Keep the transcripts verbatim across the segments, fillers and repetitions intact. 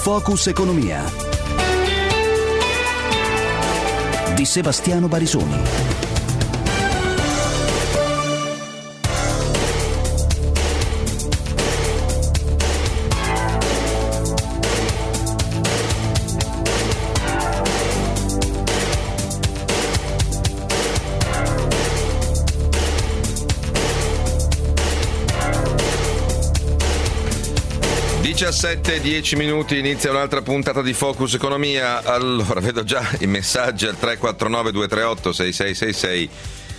Focus Economia di Sebastiano Barisoni. diciassette e dieci minuti, inizia un'altra puntata di Focus Economia. Allora, vedo già i messaggi al tre quattro nove due tre otto sei sei sei sei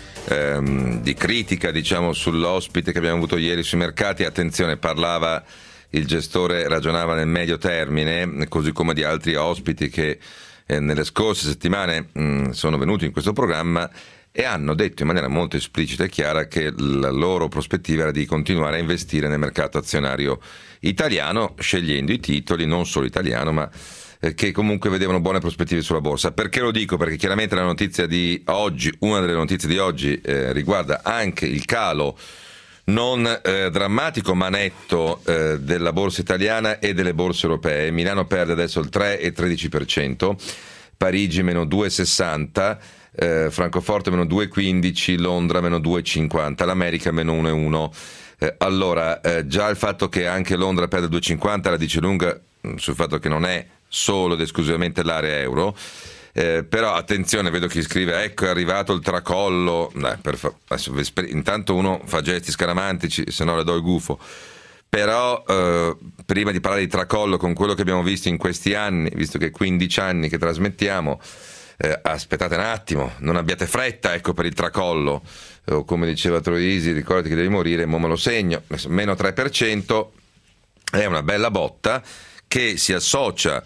ehm, di critica, diciamo, sull'ospite che abbiamo avuto ieri sui mercati. Attenzione, parlava il gestore, ragionava nel medio termine, così come di altri ospiti che eh, nelle scorse settimane mh, sono venuti in questo programma e hanno detto in maniera molto esplicita e chiara che la loro prospettiva era di continuare a investire nel mercato azionario italiano, scegliendo i titoli non solo italiano, ma eh, che comunque vedevano buone prospettive sulla borsa. Perché lo dico? Perché chiaramente la notizia di oggi, una delle notizie di oggi eh, riguarda anche il calo non eh, drammatico ma netto eh, della borsa italiana e delle borse europee. Milano perde adesso il tre virgola tredici per cento, Parigi meno due virgola sessanta, eh, Francoforte meno due virgola quindici, Londra meno due virgola cinquanta, l'America meno uno virgola uno. Eh, allora, eh, già il fatto che anche Londra perde due virgola cinquanta la dice lunga mh, sul fatto che non è solo ed esclusivamente l'area euro, eh, però attenzione, vedo chi scrive ecco è arrivato il tracollo. Dai, per fa- adesso, intanto uno fa gesti scaramantici, se no le do il gufo, però eh, prima di parlare di tracollo con quello che abbiamo visto in questi anni, visto che quindici anni che trasmettiamo, eh, aspettate un attimo, non abbiate fretta, ecco, per il tracollo. O come diceva Troisi, ricordati che devi morire, mo me lo segno, meno tre per cento è una bella botta che si associa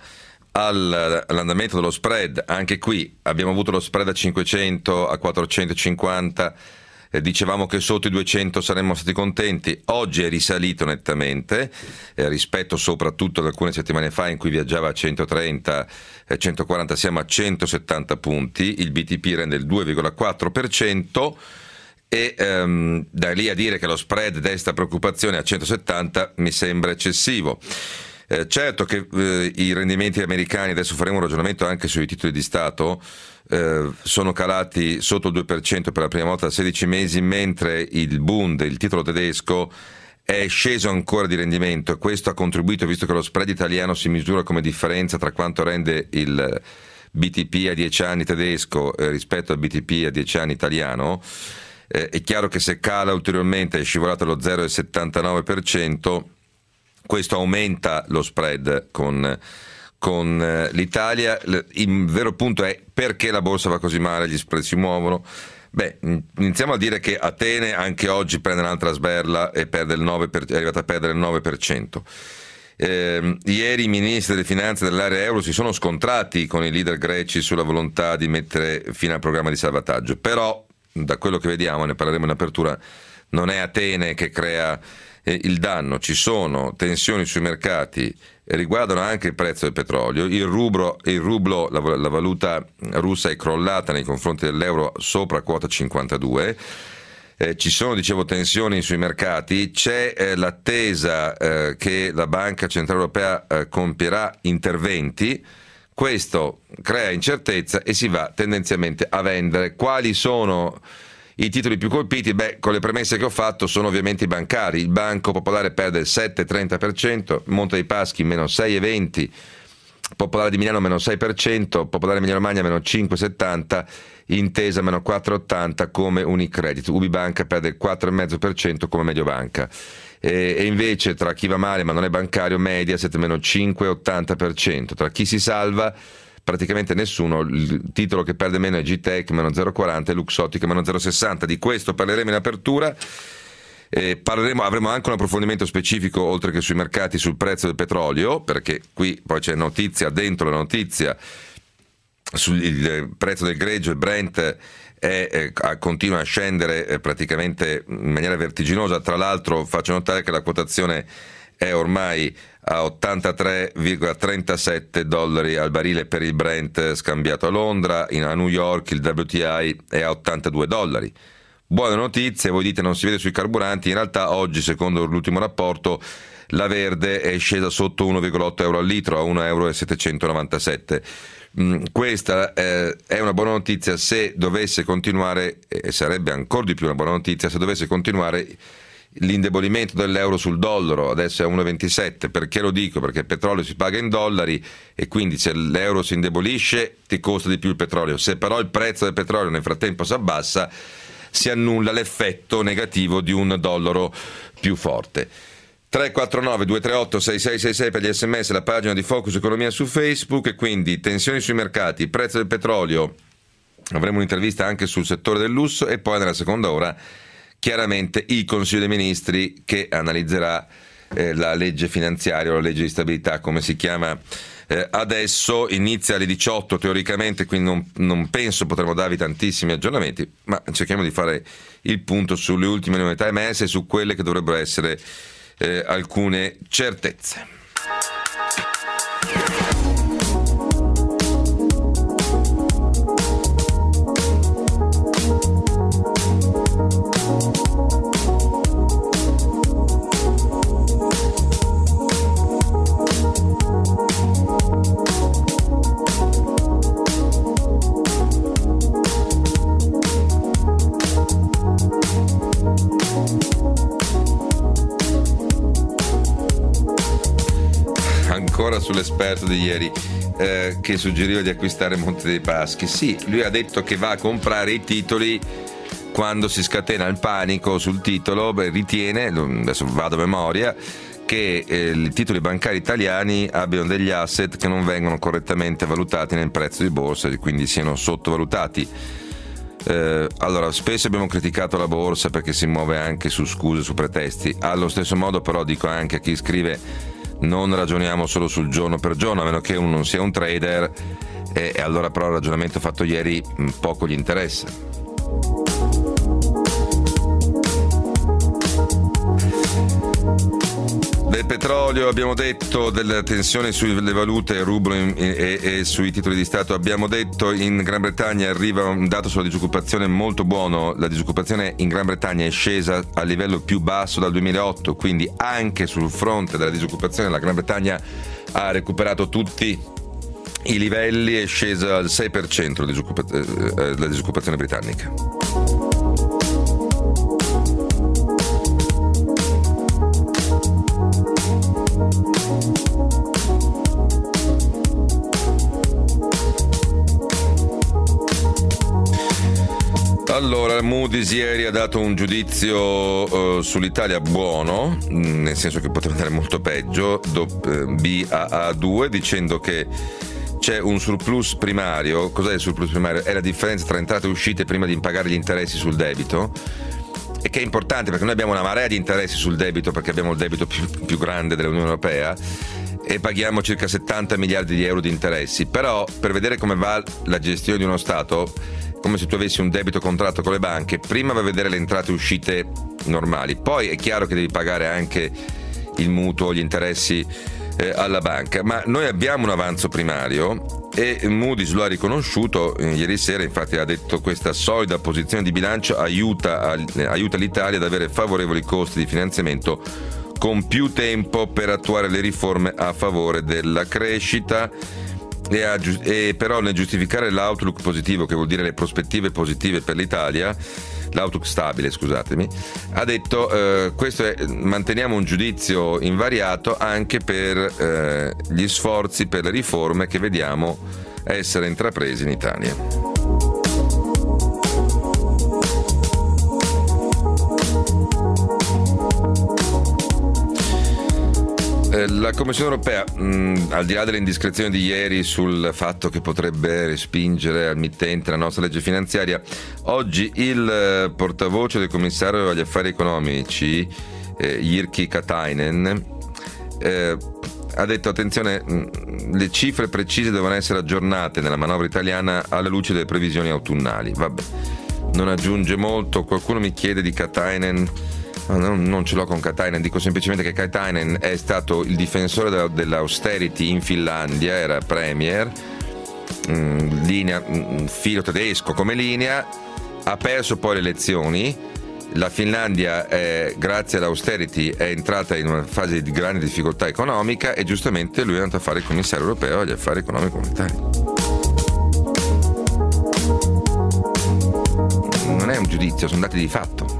al, all'andamento dello spread. Anche qui abbiamo avuto lo spread a cinquecento, a quattrocentocinquanta, eh, dicevamo che sotto i duecento saremmo stati contenti, oggi è risalito nettamente eh, rispetto soprattutto ad alcune settimane fa in cui viaggiava a centotrenta, eh, centoquaranta, siamo a centosettanta punti, il B T P rende il due virgola quattro per cento. E um, da lì a dire che lo spread desta preoccupazione a centosettanta mi sembra eccessivo. Eh, certo che eh, i rendimenti americani, adesso faremo un ragionamento anche sui titoli di Stato, eh, sono calati sotto il due per cento per la prima volta da sedici mesi, mentre il Bund, il titolo tedesco, è sceso ancora di rendimento, e questo ha contribuito, visto che lo spread italiano si misura come differenza tra quanto rende il B T P a dieci anni tedesco eh, rispetto al B T P a dieci anni italiano. Eh, è chiaro che se cala ulteriormente, è scivolato allo zero virgola settantanove per cento, questo aumenta lo spread con, con eh, l'Italia. Il vero punto è perché la borsa va così male, gli spread si muovono. Beh, iniziamo a dire che Atene anche oggi prende un'altra sberla e perde il nove per cento, è arrivata a perdere il nove per cento. Eh, ieri i ministri delle finanze dell'area euro si sono scontrati con i leader greci sulla volontà di mettere fine al programma di salvataggio, però da quello che vediamo, ne parleremo in apertura, non è Atene che crea eh, il danno. Ci sono tensioni sui mercati, riguardano anche il prezzo del petrolio, il rublo, il rublo la, la valuta russa è crollata nei confronti dell'euro sopra quota cinquantadue, eh, ci sono, dicevo, tensioni sui mercati, c'è eh, l'attesa eh, che la Banca Centrale Europea eh, compierà interventi. Questo crea incertezza e si va tendenzialmente a vendere. Quali sono i titoli più colpiti? Beh, con le premesse che ho fatto, sono ovviamente i bancari. Il Banco Popolare perde il sette virgola trenta per cento, Monte dei Paschi meno sei virgola venti per cento, Popolare di Milano meno sei per cento, Popolare Emilia Romagna meno cinque virgola settanta, Intesa meno quattro virgola ottanta come Unicredit. Ubibanca perde il quattro virgola cinque per cento come Mediobanca. E invece tra chi va male ma non è bancario, Mediaset meno cinque virgola ottanta per cento. Tra chi si salva praticamente nessuno, il titolo che perde meno è G-Tech meno zero virgola quaranta e Luxottica meno zero virgola sessanta. Di questo parleremo in apertura. Eh, parleremo, avremo anche un approfondimento specifico, oltre che sui mercati, sul prezzo del petrolio, perché qui poi c'è notizia dentro la notizia sul prezzo del greggio. Il Brent è, è, continua a scendere eh, praticamente in maniera vertiginosa. Tra l'altro faccio notare che la quotazione è ormai a ottantatré virgola trentasette dollari al barile per il Brent scambiato a Londra. In, a New York il W T I è a ottantadue dollari. Buone notizie, voi dite non si vede sui carburanti, in realtà oggi, secondo l'ultimo rapporto, la verde è scesa sotto uno virgola otto euro al litro, a uno virgola settecentonovantasette euro. Mm, questa eh, è una buona notizia se dovesse continuare, e sarebbe ancora di più una buona notizia se dovesse continuare l'indebolimento dell'euro sul dollaro. Adesso è a uno virgola ventisette. Perché lo dico? Perché il petrolio si paga in dollari e quindi se l'euro si indebolisce ti costa di più il petrolio. Se però il prezzo del petrolio nel frattempo si abbassa, si annulla l'effetto negativo di un dollaro più forte. tre quattro nove due tre otto sei sei sei sei per gli sms, la pagina di Focus Economia su Facebook. E quindi tensioni sui mercati, prezzo del petrolio, avremo un'intervista anche sul settore del lusso e poi nella seconda ora chiaramente il Consiglio dei Ministri che analizzerà eh, la legge finanziaria o la legge di stabilità, come si chiama eh, adesso. Inizia alle diciotto teoricamente, quindi non, non penso potremo darvi tantissimi aggiornamenti, ma cerchiamo di fare il punto sulle ultime novità emerse e su quelle che dovrebbero essere eh, alcune certezze. Ancora sull'esperto di ieri eh, che suggeriva di acquistare Monte dei Paschi. Sì, lui ha detto che va a comprare i titoli quando si scatena il panico sul titolo. Beh, ritiene, adesso vado a memoria, che eh, i titoli bancari italiani abbiano degli asset che non vengono correttamente valutati nel prezzo di borsa e quindi siano sottovalutati. Eh, allora, spesso abbiamo criticato la borsa perché si muove anche su scuse, su pretesti. Allo stesso modo però dico anche a chi scrive: non ragioniamo solo sul giorno per giorno, a meno che uno non sia un trader, e, e allora però il ragionamento fatto ieri mh, poco gli interessa. Del petrolio abbiamo detto, della tensione sulle valute, rublo e, e, e sui titoli di Stato abbiamo detto. In Gran Bretagna arriva un dato sulla disoccupazione molto buono. La disoccupazione in Gran Bretagna è scesa a livello più basso dal duemilaotto, quindi anche sul fronte della disoccupazione la Gran Bretagna ha recuperato tutti i livelli, è scesa al sei per cento la, disoccupa- eh, la disoccupazione britannica. Allora, Moody's ieri ha dato un giudizio uh, sull'Italia buono, mh, nel senso che poteva andare molto peggio, do, uh, B A A due, dicendo che c'è un surplus primario. Cos'è il surplus primario? È la differenza tra entrate e uscite prima di pagare gli interessi sul debito, e che è importante perché noi abbiamo una marea di interessi sul debito perché abbiamo il debito più, più grande dell'Unione Europea e paghiamo circa settanta miliardi di euro di interessi. Però per vedere come va la gestione di uno Stato, come se tu avessi un debito contratto con le banche, prima va a vedere le entrate e uscite normali, poi è chiaro che devi pagare anche il mutuo, gli interessi eh, alla banca, ma noi abbiamo un avanzo primario e Moody's lo ha riconosciuto eh, ieri sera. Infatti ha detto: questa solida posizione di bilancio aiuta, a, aiuta l'Italia ad avere favorevoli costi di finanziamento con più tempo per attuare le riforme a favore della crescita. E, a, e però nel giustificare l'outlook positivo, che vuol dire le prospettive positive per l'Italia, l'outlook stabile, scusatemi, ha detto eh, questo è, manteniamo un giudizio invariato anche per eh, gli sforzi per le riforme che vediamo essere intrapresi in Italia. La Commissione Europea, mh, al di là delle indiscrezioni di ieri sul fatto che potrebbe respingere al mittente la nostra legge finanziaria, oggi il eh, portavoce del commissario agli affari economici, eh, Jyrki Katainen, eh, ha detto: attenzione, mh, le cifre precise devono essere aggiornate nella manovra italiana alla luce delle previsioni autunnali. Vabbè, non aggiunge molto. Qualcuno mi chiede di Katainen. No, non ce l'ho con Katainen, dico semplicemente che Katainen è stato il difensore dell'austerity in Finlandia, era premier, linea, filo tedesco come linea, ha perso poi le elezioni, La Finlandia, è, grazie all'austerity, è entrata in una fase di grande difficoltà economica e giustamente lui è andato a fare il commissario europeo agli affari economici comunitari. Non è un giudizio, sono dati di fatto.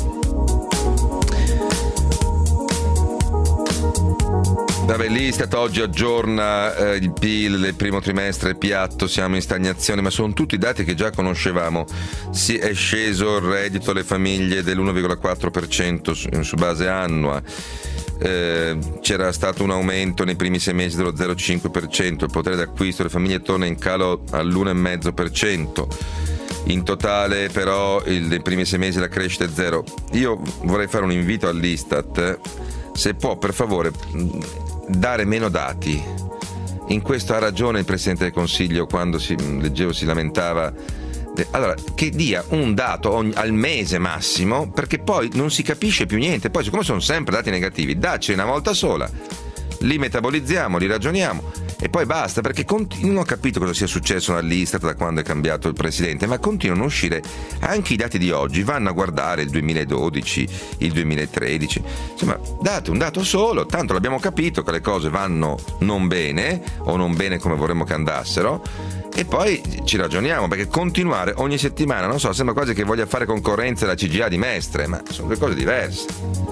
Vabbè, l'Istat oggi aggiorna eh, il P I L del primo trimestre piatto, siamo in stagnazione, ma sono tutti dati che già conoscevamo. Si è sceso il reddito alle famiglie dell'uno virgola quattro per cento su, su base annua, eh, c'era stato un aumento nei primi sei mesi dello zero virgola cinque per cento, il potere d'acquisto delle famiglie torna in calo all'uno virgola cinque per cento. In totale però il, nei primi sei mesi la crescita è zero. Io vorrei fare un invito all'Istat, se può per favore dare meno dati. In questo ha ragione il Presidente del Consiglio quando si, leggevo si lamentava. Allora, che dia un dato ogni, al mese massimo, perché poi non si capisce più niente. Poi siccome sono sempre dati negativi, dacci una volta sola, li metabolizziamo, li ragioniamo e poi basta, perché continu- non ho capito cosa sia successo all'Istat da quando è cambiato il Presidente, ma continuano a uscire anche i dati di oggi, vanno a guardare il duemiladodici, il duemilatredici, insomma date un dato solo, tanto l'abbiamo capito che le cose vanno non bene o non bene come vorremmo che andassero e poi ci ragioniamo, perché continuare ogni settimana, non so, sembra quasi che voglia fare concorrenza alla C G I A di Mestre, ma sono due cose diverse.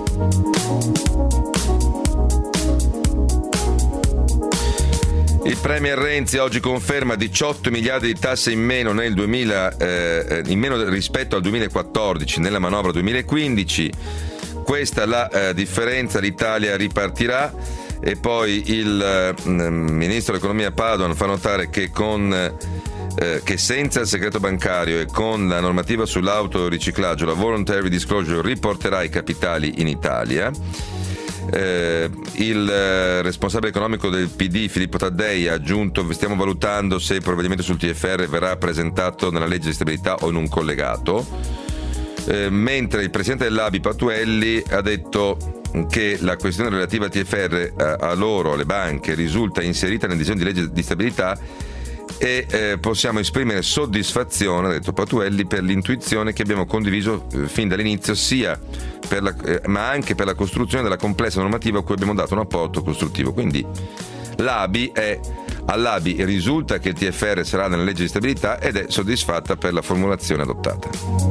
Il premier Renzi oggi conferma diciotto miliardi di tasse in meno nel duemila, eh, in meno rispetto al duemilaquattordici nella manovra duemilaquindici. Questa la eh, differenza, l'Italia ripartirà. E poi il eh, ministro dell'economia Padoan fa notare che con eh, che senza il segreto bancario e con la normativa sull'autoriciclaggio la voluntary disclosure riporterà i capitali in Italia. Eh, il eh, responsabile economico del P D Filippo Taddei ha aggiunto: stiamo valutando se il provvedimento sul T F R verrà presentato nella legge di stabilità o in un collegato, eh, mentre il presidente dell'A B I Patuelli ha detto che la questione relativa al T F R a, a loro, alle banche, risulta inserita nel disegno di legge di stabilità e eh, possiamo esprimere soddisfazione, ha detto Patuelli, per l'intuizione che abbiamo condiviso eh, fin dall'inizio, sia per la, eh, ma anche per la costruzione della complessa normativa a cui abbiamo dato un apporto costruttivo. Quindi l'A B I è, all'A B I risulta che il T F R sarà nella legge di stabilità ed è soddisfatta per la formulazione adottata.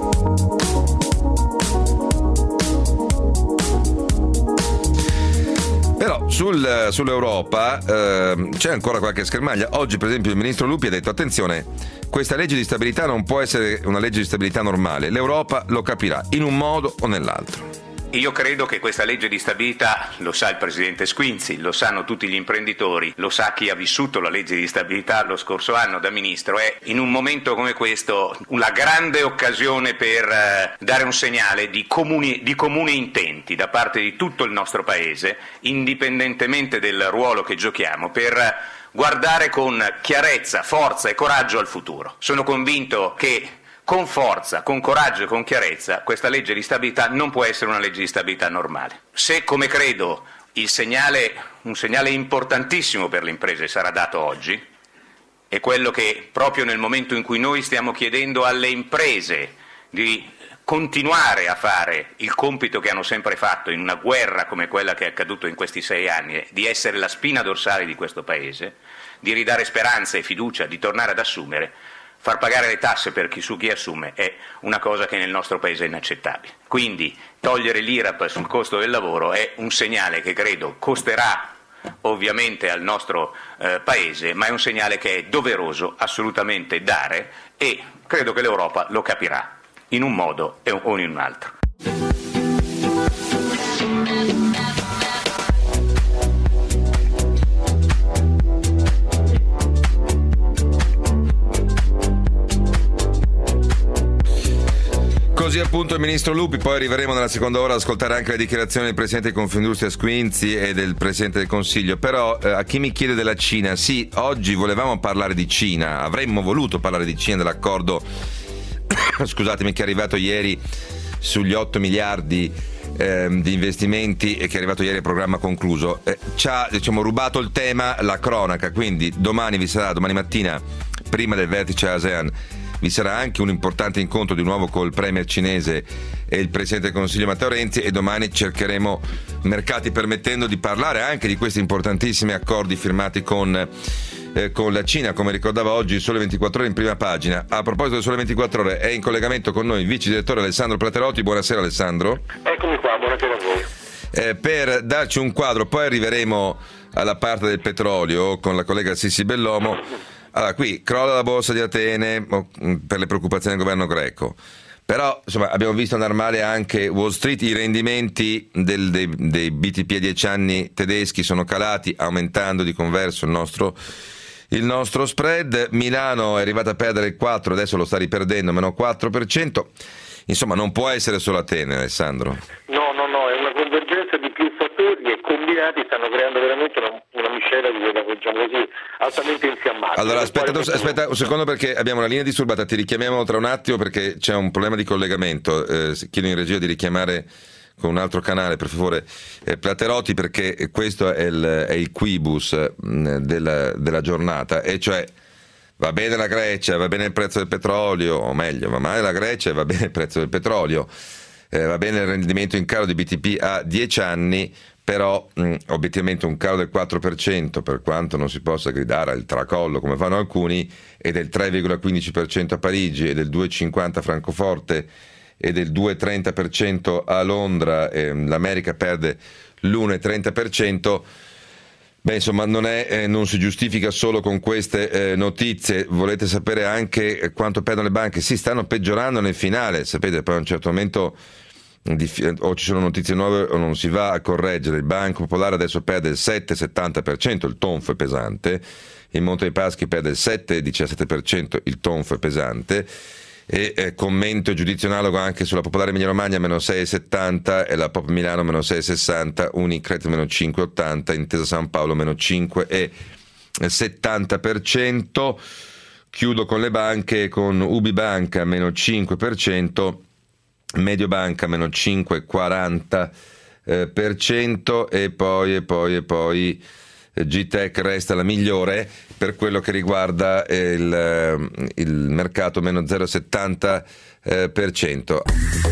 Però sul, sull'Europa eh, c'è ancora qualche schermaglia. Oggi per esempio il ministro Lupi ha detto: attenzione, questa legge di stabilità non può essere una legge di stabilità normale, l'Europa lo capirà in un modo o nell'altro. Io credo che questa legge di stabilità, lo sa il presidente Squinzi, lo sanno tutti gli imprenditori, lo sa chi ha vissuto la legge di stabilità lo scorso anno da ministro, è in un momento come questo una grande occasione per eh, dare un segnale di comuni, di comuni intenti da parte di tutto il nostro Paese, indipendentemente del ruolo che giochiamo, per eh, guardare con chiarezza, forza e coraggio al futuro. Sono convinto che con forza, con coraggio e con chiarezza questa legge di stabilità non può essere una legge di stabilità normale. Se, come credo, il segnale, un segnale importantissimo per le imprese sarà dato oggi, è quello che proprio nel momento in cui noi stiamo chiedendo alle imprese di continuare a fare il compito che hanno sempre fatto in una guerra come quella che è accaduta in questi sei anni, di essere la spina dorsale di questo Paese, di ridare speranza e fiducia, di tornare ad assumere, far pagare le tasse per chi su chi assume è una cosa che nel nostro Paese è inaccettabile. Quindi togliere l'I R A P sul costo del lavoro è un segnale che credo costerà ovviamente al nostro eh, Paese, ma è un segnale che è doveroso assolutamente dare e credo che l'Europa lo capirà in un modo o in un altro. Così appunto il ministro Lupi. Poi arriveremo nella seconda ora ad ascoltare anche le dichiarazioni del presidente di Confindustria Squinzi e del presidente del Consiglio. Però eh, a chi mi chiede della Cina, sì, oggi volevamo parlare di Cina, avremmo voluto parlare di Cina, dell'accordo scusatemi, che è arrivato ieri sugli otto miliardi eh, di investimenti e che è arrivato ieri al programma concluso. Eh, ci ha, diciamo, rubato il tema la cronaca, quindi domani vi sarà, domani mattina, prima del vertice ASEAN, vi sarà anche un importante incontro di nuovo col premier cinese e il presidente del Consiglio Matteo Renzi, e domani cercheremo, mercati permettendo, di parlare anche di questi importantissimi accordi firmati con Eh, con la Cina, come ricordava oggi il Sole ventiquattro Ore in prima pagina. A proposito del Sole ventiquattro Ore, è in collegamento con noi il vice direttore Alessandro Platerotti. Buonasera Alessandro. Eccomi qua, buonasera a voi. Eh, per darci un quadro, poi arriveremo alla parte del petrolio con la collega Sissi Bellomo. Allora, qui crolla la borsa di Atene per le preoccupazioni del governo greco. Però insomma abbiamo visto andare male anche Wall Street, i rendimenti del, dei, dei B T P a dieci anni tedeschi sono calati, aumentando di converso il nostro Il nostro spread. Milano è arrivata a perdere il quattro, adesso lo sta riperdendo, meno quattro per cento. Insomma, non può essere solo Atene, Alessandro. No, no, no, è una convergenza di più fattori che combinati stanno creando veramente una, una miscela di quella, diciamo così, altamente infiammata. Allora, aspetta, aspetta un secondo, perché abbiamo una linea disturbata, ti richiamiamo tra un attimo perché c'è un problema di collegamento. Eh, chiedo in regia di richiamare con un altro canale, per favore, eh, Platerotti, perché questo è il, è il quibus mh, della, della giornata, e cioè va bene la Grecia, va bene il prezzo del petrolio, o meglio, va male la Grecia e va bene il prezzo del petrolio, eh, va bene il rendimento in calo di B T P a dieci anni, però mh, obiettivamente un calo del quattro per cento, per quanto non si possa gridare al tracollo come fanno alcuni, e del tre virgola quindici per cento a Parigi e del due virgola cinquanta a Francoforte e del due virgola trenta per cento a Londra, e l'America perde l'uno virgola trenta per cento. Beh, insomma, non, è, eh, non si giustifica solo con queste eh, notizie. Volete sapere anche quanto perdono le banche? Si stanno peggiorando nel finale, sapete, poi a un certo momento di, o ci sono notizie nuove o non si va a correggere. Il Banco Popolare adesso perde il sette virgola settanta per cento, il tonfo è pesante, il Monte dei Paschi perde il sette virgola diciassette per cento, il tonfo è pesante. E eh, commento e giudizio analogo anche sulla Popolare Emilia Romagna meno sei virgola settanta e la Pop Milano meno sei virgola sessanta, Unicredit meno cinque virgola ottanta, Intesa San Paolo meno cinque virgola settanta per cento. Chiudo con le banche, con Ubibanca meno cinque per cento, Mediobanca meno cinque virgola quaranta per cento, e poi e poi e poi G Tech resta la migliore per quello che riguarda il, il mercato, meno zero virgola settanta per cento.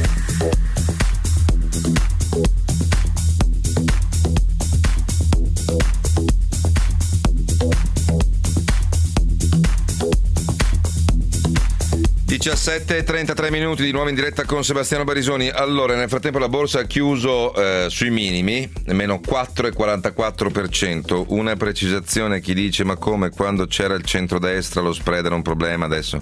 diciassette e trentatré minuti, di nuovo in diretta con Sebastiano Barisoni. Allora, nel frattempo la borsa ha chiuso eh, sui minimi, meno quattro virgola quarantaquattro per cento. Una precisazione: chi dice ma come, quando c'era il centrodestra lo spread era un problema, adesso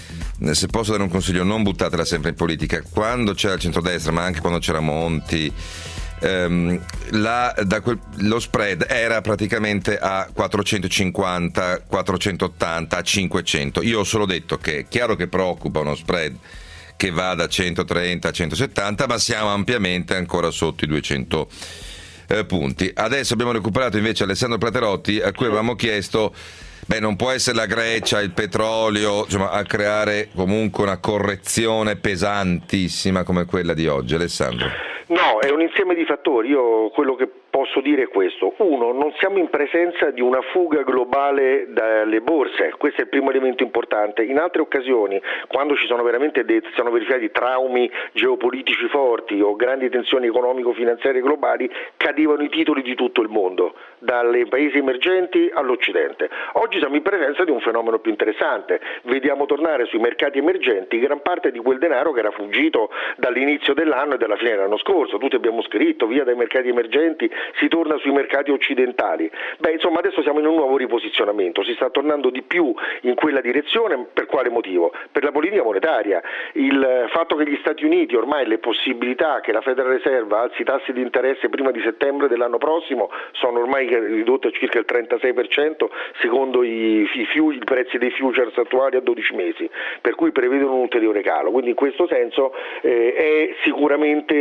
se posso dare un consiglio, non buttatela sempre in politica. Quando c'era il centrodestra, ma anche quando c'era Monti, ehm, la, da quel, lo spread era praticamente a quattrocentocinquanta, quattrocentottanta, a cinquecento. Io ho solo detto che è chiaro che preoccupa uno spread che va da centotrenta a centosettanta, ma siamo ampiamente ancora sotto i duecento eh, punti. Adesso abbiamo recuperato invece Alessandro Platerotti, a cui avevamo chiesto: beh, non può essere la Grecia, il petrolio, insomma, a creare comunque una correzione pesantissima come quella di oggi. Alessandro. No, è un insieme di fattori. Io quello che posso dire è questo: uno, non siamo in presenza di una fuga globale dalle borse, questo è il primo elemento importante. In altre occasioni, quando ci sono veramente dei, sono verificati traumi geopolitici forti o grandi tensioni economico-finanziarie globali, cadevano i titoli di tutto il mondo, dalle paesi emergenti all'Occidente. Oggi siamo in presenza di un fenomeno più interessante: vediamo tornare sui mercati emergenti gran parte di quel denaro che era fuggito dall'inizio dell'anno e dalla fine dell'anno scorso. Tutti abbiamo scritto via dai mercati emergenti, si torna sui mercati occidentali. Beh, insomma, adesso siamo in un nuovo riposizionamento, si sta tornando di più in quella direzione. Per quale motivo? Per la politica monetaria. Il fatto che gli Stati Uniti, ormai le possibilità che la Federal Reserve alzi i tassi di interesse prima di settembre dell'anno prossimo sono ormai ridotte a circa il trentasei per cento secondo i, i, i prezzi dei futures attuali a dodici mesi, per cui prevedono un ulteriore calo. Quindi in questo senso eh, è sicuramente un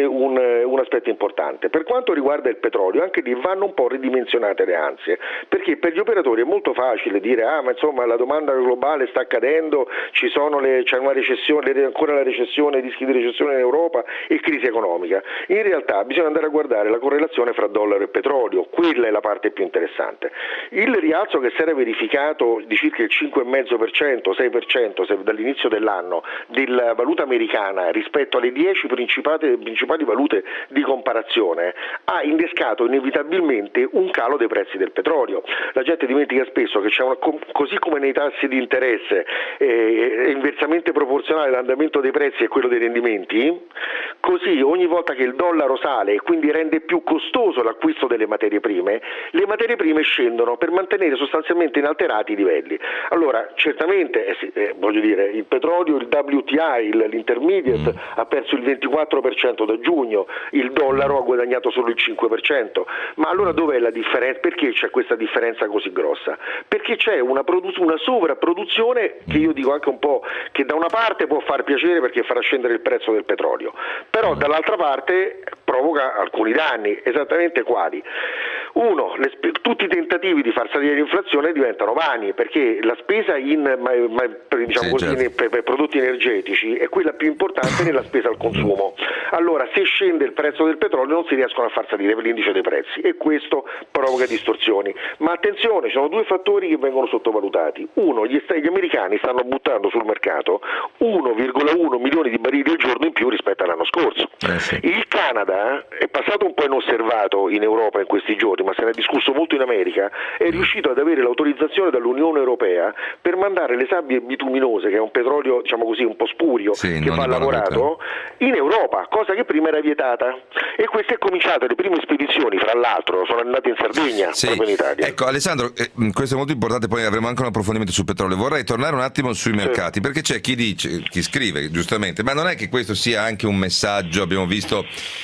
un aspetto importante. Per quanto riguarda il petrolio, anche lì vanno un po' ridimensionate le ansie, perché per gli operatori è molto facile dire ah ma insomma la domanda globale sta cadendo, ci sono le, c'è una recessione, ancora la recessione, rischi di recessione in Europa e crisi economica. In realtà bisogna andare a guardare la correlazione fra dollaro e petrolio, quella è la parte più interessante. Il rialzo che si era verificato di circa il cinque virgola cinque per cento, sei per cento dall'inizio dell'anno della valuta americana rispetto alle dieci principali, principali valute di comparazione ha innescato inevitabilmente un calo dei prezzi del petrolio. La gente dimentica spesso che c'è una, così come nei tassi di interesse eh, è inversamente proporzionale l'andamento dei prezzi e quello dei rendimenti, così ogni volta che il dollaro sale e quindi rende più costoso l'acquisto delle materie prime, le materie prime scendono per mantenere sostanzialmente inalterati i livelli. Allora certamente eh sì, eh, voglio dire il petrolio, il W T I, il, l'intermediate mm. ha perso il ventiquattro per cento da giugno, il dollaro ha guadagnato solo il cinque per cento, ma allora dov'è la differenza? Perché c'è questa differenza così grossa? Perché c'è una, produ- una sovrapproduzione che io dico anche un po' che da una parte può far piacere perché farà scendere il prezzo del petrolio, però dall'altra parte provoca alcuni danni, esattamente quali? Uno, le sp- tutti i tentativi di far salire l'inflazione diventano vani perché la spesa in ma, ma, diciamo sì, così, certo. per, per prodotti energetici è quella più importante nella spesa al consumo. Allora se scende il prezzo del petrolio non si riescono a far salire per l'indice dei prezzi e questo provoca distorsioni. Ma attenzione, ci sono due fattori che vengono sottovalutati. Uno, gli, gli americani stanno buttando sul mercato uno virgola uno milioni di barili al giorno in più rispetto all'anno scorso. Eh sì. Il Canada è passato un po' inosservato in Europa in questi giorni, ma se ne è discusso molto in America, è riuscito ad avere l'autorizzazione dall'Unione Europea per mandare le sabbie bituminose, che è un petrolio diciamo così un po' spurio, sì, che va lavorato in Europa, cosa che prima era vietata. E queste è cominciato, le prime spedizioni fra l'altro sono andate in Sardegna, sì. proprio in Italia. Ecco Alessandro, eh, questo è molto importante, poi avremo anche un approfondimento sul petrolio. Vorrei tornare un attimo sui mercati, sì. perché c'è chi dice, chi scrive giustamente, ma non è che questo sia anche un messaggio, abbiamo visto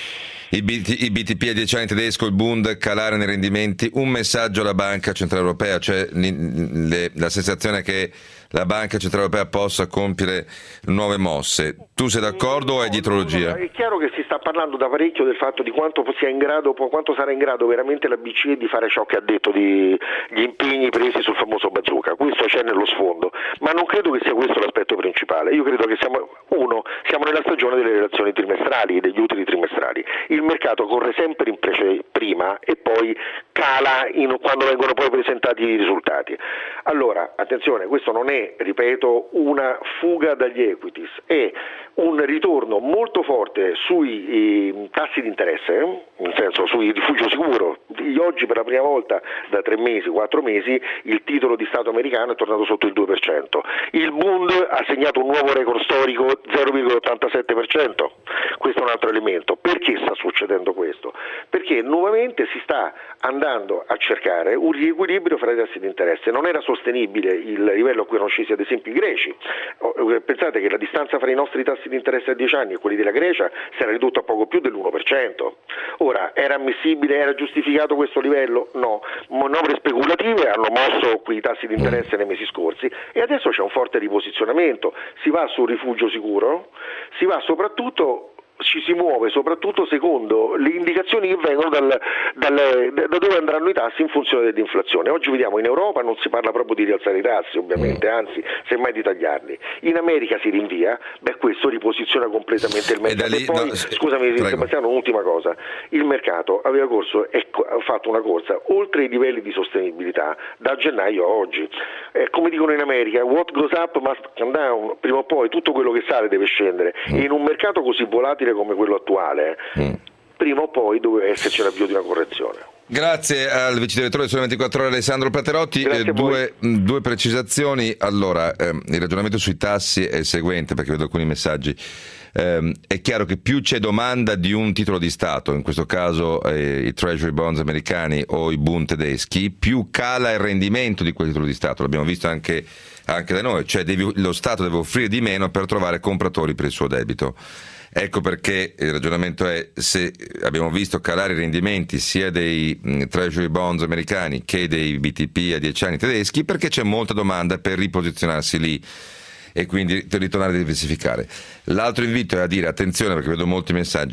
i B T P a dieci anni tedesco, il Bund calare nei rendimenti, un messaggio alla Banca Centrale Europea, cioè le, la sensazione che la Banca Centrale Europea possa compiere nuove mosse. Tu sei d'accordo no, o è dietrologia? No, no, è chiaro che si sta parlando da parecchio del fatto di quanto sia in grado, quanto sarà in grado veramente la B C E di fare ciò che ha detto, di gli impegni presi sul famoso bazooka. Questo c'è nello sfondo, ma non credo che sia questo l'aspetto principale. Io credo che siamo, uno, siamo nella stagione delle relazioni trimestrali, degli utili trimestrali. Il mercato corre sempre in prece, prima e poi cala in, quando vengono poi presentati i risultati. Allora, attenzione, questo non è, ripeto, una fuga dagli equities, è un ritorno molto forte sui eh, tassi di interesse, eh? nel senso sui rifugio sicuro. Oggi per la prima volta da tre mesi, quattro mesi, il titolo di Stato americano è tornato sotto il due per cento. Il Bund ha segnato un nuovo record storico, zero virgola ottantasette per cento. Questo è un altro elemento. Perché sta succedendo questo? Perché nuovamente si sta andando a cercare un riequilibrio fra i tassi di interesse. Non era sostenibile il livello a cui erano scesi ad esempio i greci. Pensate che la distanza fra i nostri tassi di interesse a dieci anni e quelli della Grecia si era ridotta a poco più dell'uno per cento. Ora, era ammissibile, era giustificato questo livello? No. Manovre speculative hanno mosso qui i tassi di interesse nei mesi scorsi e adesso c'è un forte riposizionamento. Si va sul rifugio sicuro, si va soprattutto ci si muove soprattutto secondo le indicazioni che vengono dal, dal, da dove andranno i tassi in funzione dell'inflazione. Oggi vediamo in Europa non si parla proprio di rialzare i tassi ovviamente, anzi semmai di tagliarli. In America si rinvia, beh questo riposiziona completamente il mercato. E, lì, e poi, no, scusami Sebastiano, un'ultima cosa, il mercato aveva corso, ecco, ha fatto una corsa oltre i livelli di sostenibilità da gennaio a oggi. Eh, come dicono in America, what goes up must come down, prima o poi tutto quello che sale deve scendere mm. e in un mercato così volatile come quello attuale, mm. prima o poi doveva esserci l'avvio di una correzione. Grazie al vice direttore Sole ventiquattro Ore Alessandro Platerotti. Eh, due, due precisazioni. Allora, ehm, il ragionamento sui tassi è il seguente, perché vedo alcuni messaggi. Eh, è chiaro che più c'è domanda di un titolo di Stato, in questo caso eh, i Treasury bonds americani o i Bund tedeschi, più cala il rendimento di quel titolo di Stato. L'abbiamo visto anche, anche da noi, cioè devi, lo Stato deve offrire di meno per trovare compratori per il suo debito. Ecco perché il ragionamento è: se abbiamo visto calare i rendimenti sia dei mh, Treasury bonds americani che dei B T P a dieci anni tedeschi, perché c'è molta domanda per riposizionarsi lì e quindi per ritornare a diversificare. L'altro invito è a dire attenzione, perché vedo molti messaggi,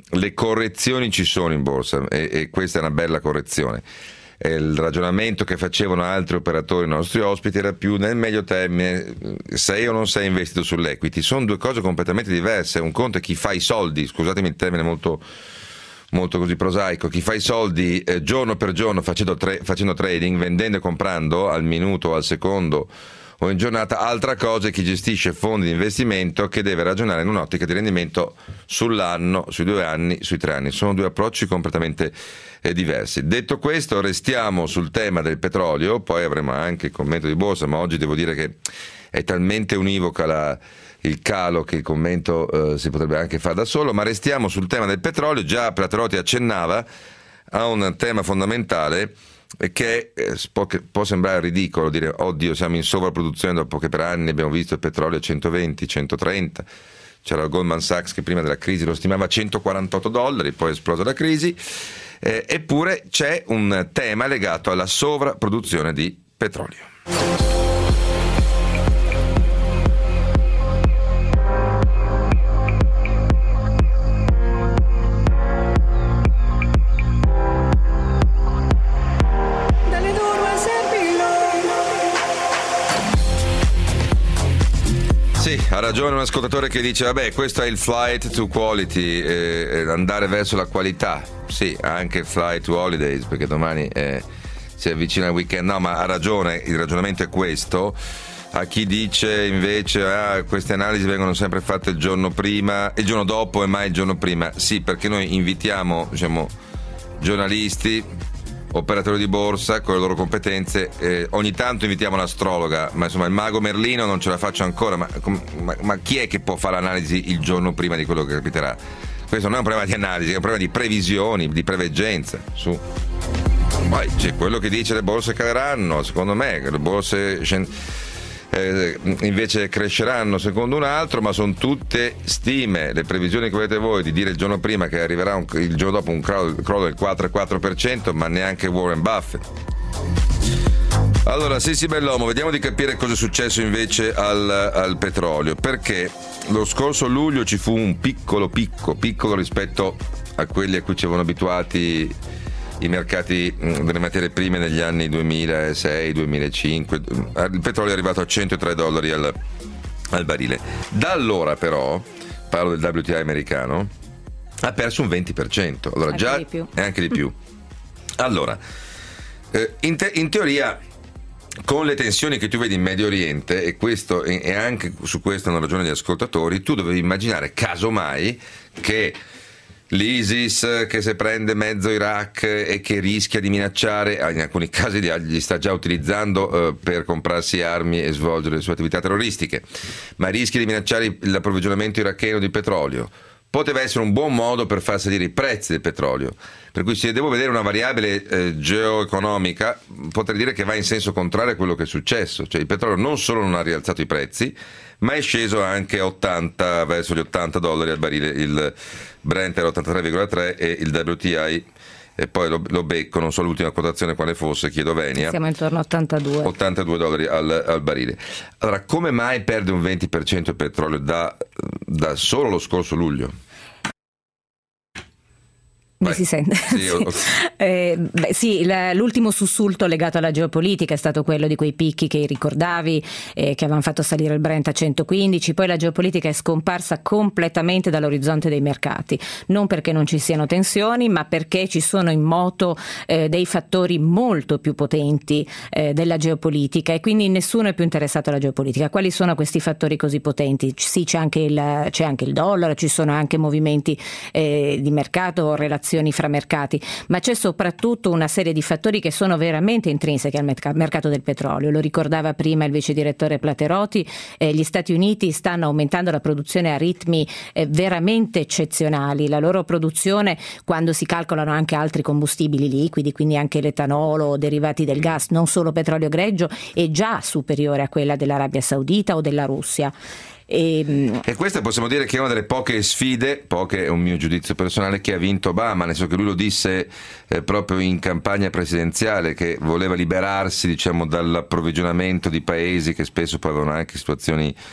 le correzioni ci sono in borsa e, e questa è una bella correzione. E il ragionamento che facevano altri operatori, i nostri ospiti, era più nel medio termine: sei o non sei investito sull'equity. Sono due cose completamente diverse. Un conto è chi fa i soldi, scusatemi il termine molto, molto così prosaico, chi fa i soldi eh, giorno per giorno facendo, tra- facendo trading, vendendo e comprando al minuto o al secondo o in giornata. Altra cosa è chi gestisce fondi di investimento, che deve ragionare in un'ottica di rendimento sull'anno, sui due anni, sui tre anni. Sono due approcci completamente eh, diversi. Detto questo, restiamo sul tema del petrolio, poi avremo anche il commento di borsa, ma oggi devo dire che è talmente univoca la, il calo che il commento eh, si potrebbe anche fare da solo, ma restiamo sul tema del petrolio. Già Platerotti accennava a un tema fondamentale che eh, può, può sembrare ridicolo dire oddio siamo in sovrapproduzione dopo che per anni abbiamo visto il petrolio a centoventi, centotrenta. C'era Goldman Sachs che prima della crisi lo stimava a centoquarantotto dollari, poi è esplosa la crisi, eh, eppure c'è un tema legato alla sovrapproduzione di petrolio. Sì, ha ragione un ascoltatore che dice vabbè, questo è il flight to quality, eh, andare verso la qualità. Sì, anche il flight to holidays, perché domani eh, si avvicina il weekend. No, ma ha ragione, il ragionamento è questo. A chi dice invece ah, queste analisi vengono sempre fatte il giorno prima, il giorno dopo e mai il giorno prima. Sì, perché noi invitiamo, diciamo, giornalisti, operatori di borsa con le loro competenze, eh, ogni tanto invitiamo l'astrologa, ma insomma il mago Merlino non ce la faccio ancora, ma, ma, ma chi è che può fare l'analisi il giorno prima di quello che capiterà? Questo non è un problema di analisi, è un problema di previsioni, di preveggenza. Su. Poi c'è quello che dice le borse caleranno, secondo me le borse scend- eh, invece cresceranno secondo un altro, ma sono tutte stime. Le previsioni che avete voi di dire il giorno prima che arriverà un, il giorno dopo un crollo, crollo del quattro virgola quattro per cento, ma neanche Warren Buffett. Allora, sì sì bell'uomo, vediamo di capire cosa è successo invece al, al petrolio, perché lo scorso luglio ci fu un piccolo picco, piccolo rispetto a quelli a cui ci avevano abituati i mercati delle materie prime negli anni duemilasei duemilacinque. Il petrolio è arrivato a centotré dollari al, al barile. Da allora però, parlo del W T I americano, ha perso un venti per cento. Allora anche già di più. è anche di più. Allora, eh, in, te, in teoria, con le tensioni che tu vedi in Medio Oriente, e questo e anche su questo hanno ragione gli ascoltatori, tu dovevi immaginare casomai che l'ISIS, che se prende mezzo Iraq e che rischia di minacciare, in alcuni casi li sta già utilizzando eh, per comprarsi armi e svolgere le sue attività terroristiche, ma rischia di minacciare l'approvvigionamento iracheno di petrolio, poteva essere un buon modo per far salire i prezzi del petrolio. Per cui se devo vedere una variabile eh, geoeconomica, potrei dire che va in senso contrario a quello che è successo. Cioè il petrolio non solo non ha rialzato i prezzi, ma è sceso anche a ottanta, verso gli ottanta dollari al barile. Il Brent era ottantatré virgola tre e il W T I, e poi lo, lo becco, non so l'ultima quotazione quale fosse, chiedo venia. Siamo intorno a ottantadue. ottantadue dollari al, al barile. Allora, come mai perde un venti per cento il petrolio da, da solo lo scorso luglio? Mi si sente? Sì, ho... eh, beh, sì, l'ultimo sussulto legato alla geopolitica è stato quello di quei picchi che ricordavi, eh, che avevano fatto salire il Brent a centoquindici. Poi la geopolitica è scomparsa completamente dall'orizzonte dei mercati, non perché non ci siano tensioni, ma perché ci sono in moto eh, dei fattori molto più potenti eh, della geopolitica, e quindi nessuno è più interessato alla geopolitica. Quali sono questi fattori così potenti? Sì, c'è anche il, c'è anche il dollaro, ci sono anche movimenti eh, di mercato, relazioni fra mercati, ma c'è soprattutto una serie di fattori che sono veramente intrinseci al mercato del petrolio. Lo ricordava prima il vice direttore Platerotti, eh, gli Stati Uniti stanno aumentando la produzione a ritmi eh, veramente eccezionali. La loro produzione, quando si calcolano anche altri combustibili liquidi, quindi anche l'etanolo o derivati del gas, non solo petrolio greggio, è già superiore a quella dell'Arabia Saudita o della Russia. E, e questa possiamo dire che è una delle poche sfide, poche è un mio giudizio personale, che ha vinto Obama, nel senso che lui lo disse eh, proprio in campagna presidenziale, che voleva liberarsi, diciamo, dall'approvvigionamento di paesi che spesso poi avevano anche situazioni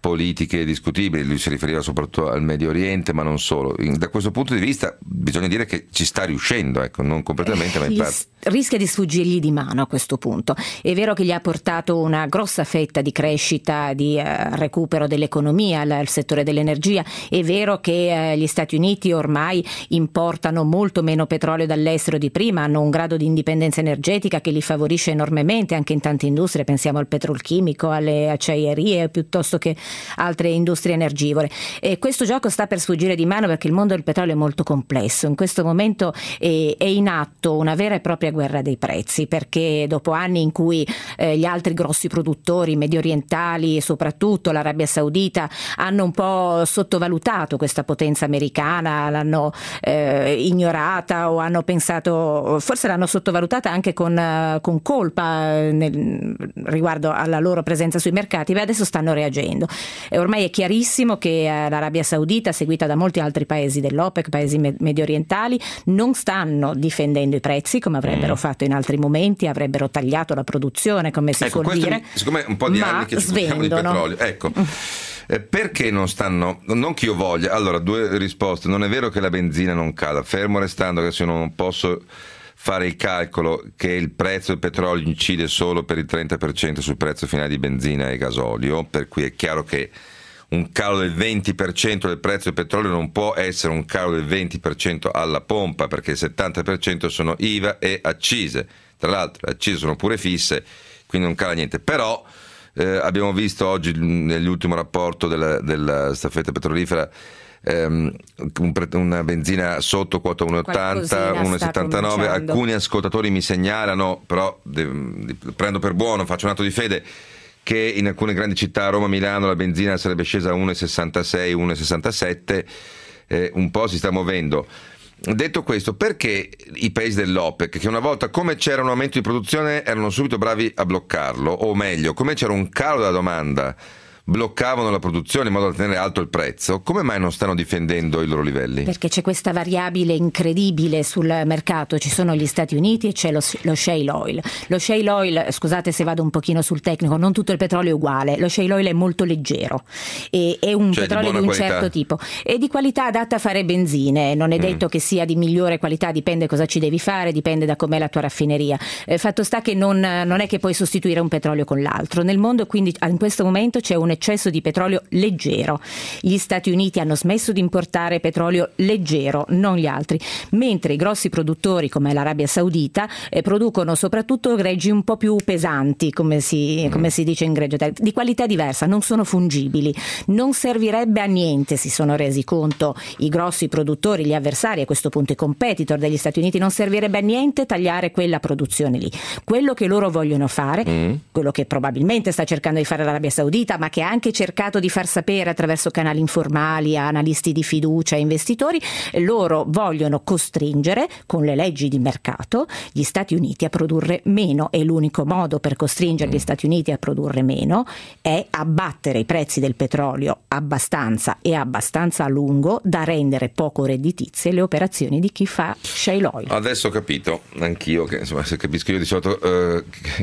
politiche discutibili, lui si riferiva soprattutto al Medio Oriente, ma non solo. Da questo punto di vista bisogna dire che ci sta riuscendo, ecco, non completamente, ma in parte. Rischia di sfuggirgli di mano a questo punto. È vero che gli ha portato una grossa fetta di crescita, di eh, recupero dell'economia, il, il settore dell'energia. È vero che eh, gli Stati Uniti ormai importano molto meno petrolio dall'estero di prima, hanno un grado di indipendenza energetica che li favorisce enormemente anche in tante industrie, pensiamo al petrolchimico, alle acciaierie piuttosto che altre industrie energivore. E questo gioco sta per sfuggire di mano perché il mondo del petrolio è molto complesso. In questo momento è, è in atto una vera e propria guerra dei prezzi, perché dopo anni in cui eh, gli altri grossi produttori medio orientali e soprattutto l'Arabia Saudita hanno un po' sottovalutato questa potenza americana, l'hanno eh, ignorata o hanno pensato, forse l'hanno sottovalutata anche con, uh, con colpa nel, riguardo alla loro presenza sui mercati, beh, adesso stanno reagendo. E ormai è chiarissimo che uh, l'Arabia Saudita, seguita da molti altri paesi dell'OPEC, paesi me- medio orientali, non stanno difendendo i prezzi come avrebbero mm. fatto in altri momenti, avrebbero tagliato la produzione, come si ecco, suol dire, mi, siccome è un po' di anni che ci occupiamo di petrolio, ecco. Eh, perché non stanno, non che io voglia, allora due risposte. Non è vero che la benzina non cala, fermo restando che se io non posso fare il calcolo che il prezzo del petrolio incide solo per il trenta per cento sul prezzo finale di benzina e gasolio, per cui è chiaro che un calo del venti per cento del prezzo del petrolio non può essere un calo del venti per cento alla pompa, perché il settanta per cento sono I V A e accise, tra l'altro le accise sono pure fisse, quindi non cala niente. Però eh, abbiamo visto oggi nell'ultimo rapporto della, della staffetta petrolifera ehm, un pre- una benzina sotto quota uno virgola ottanta, uno virgola settantanove. Alcuni ascoltatori mi segnalano, però de- de- prendo per buono, faccio un atto di fede, che in alcune grandi città, Roma, Milano, la benzina sarebbe scesa a uno virgola sessantasei, uno virgola sessantasette, eh, un po' si sta muovendo. Detto questo, perché i paesi dell'OPEC, che una volta, come c'era un aumento di produzione, erano subito bravi a bloccarlo, o meglio, come c'era un calo della domanda, bloccavano la produzione in modo da tenere alto il prezzo, come mai non stanno difendendo i loro livelli? Perché c'è questa variabile incredibile sul mercato, ci sono gli Stati Uniti e c'è lo, lo shale oil. Lo shale oil, scusate se vado un pochino sul tecnico, non tutto il petrolio è uguale, lo shale oil è molto leggero, e, è un cioè, petrolio di, di un qualità. certo tipo, e di qualità adatta a fare benzine, non è detto mm. che sia di migliore qualità, dipende cosa ci devi fare, dipende da com'è la tua raffineria. Eh, fatto sta che non, non è che puoi sostituire un petrolio con l'altro. Nel mondo quindi in questo momento c'è un eccesso di petrolio leggero. Gli Stati Uniti hanno smesso di importare petrolio leggero, non gli altri, mentre i grossi produttori come l'Arabia Saudita eh, producono soprattutto greggi un po' più pesanti, come si, come si dice in greggio, di qualità diversa, non sono fungibili. Non servirebbe a niente, si sono resi conto i grossi produttori, gli avversari, a questo punto i competitor degli Stati Uniti, non servirebbe a niente tagliare quella produzione lì. Quello che loro vogliono fare, mm. quello che probabilmente sta cercando di fare l'Arabia Saudita, ma che ha anche cercato di far sapere attraverso canali informali a analisti di fiducia e investitori, loro vogliono costringere con le leggi di mercato gli Stati Uniti a produrre meno, e l'unico modo per costringere gli Stati Uniti a produrre meno è abbattere i prezzi del petrolio abbastanza e abbastanza a lungo da rendere poco redditizie le operazioni di chi fa shale oil. Adesso ho capito, anch'io, che insomma, se capisco io di solito eh,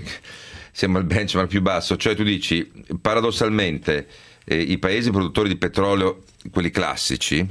siamo al benchmark più basso, cioè tu dici paradossalmente eh, i paesi produttori di petrolio, quelli classici,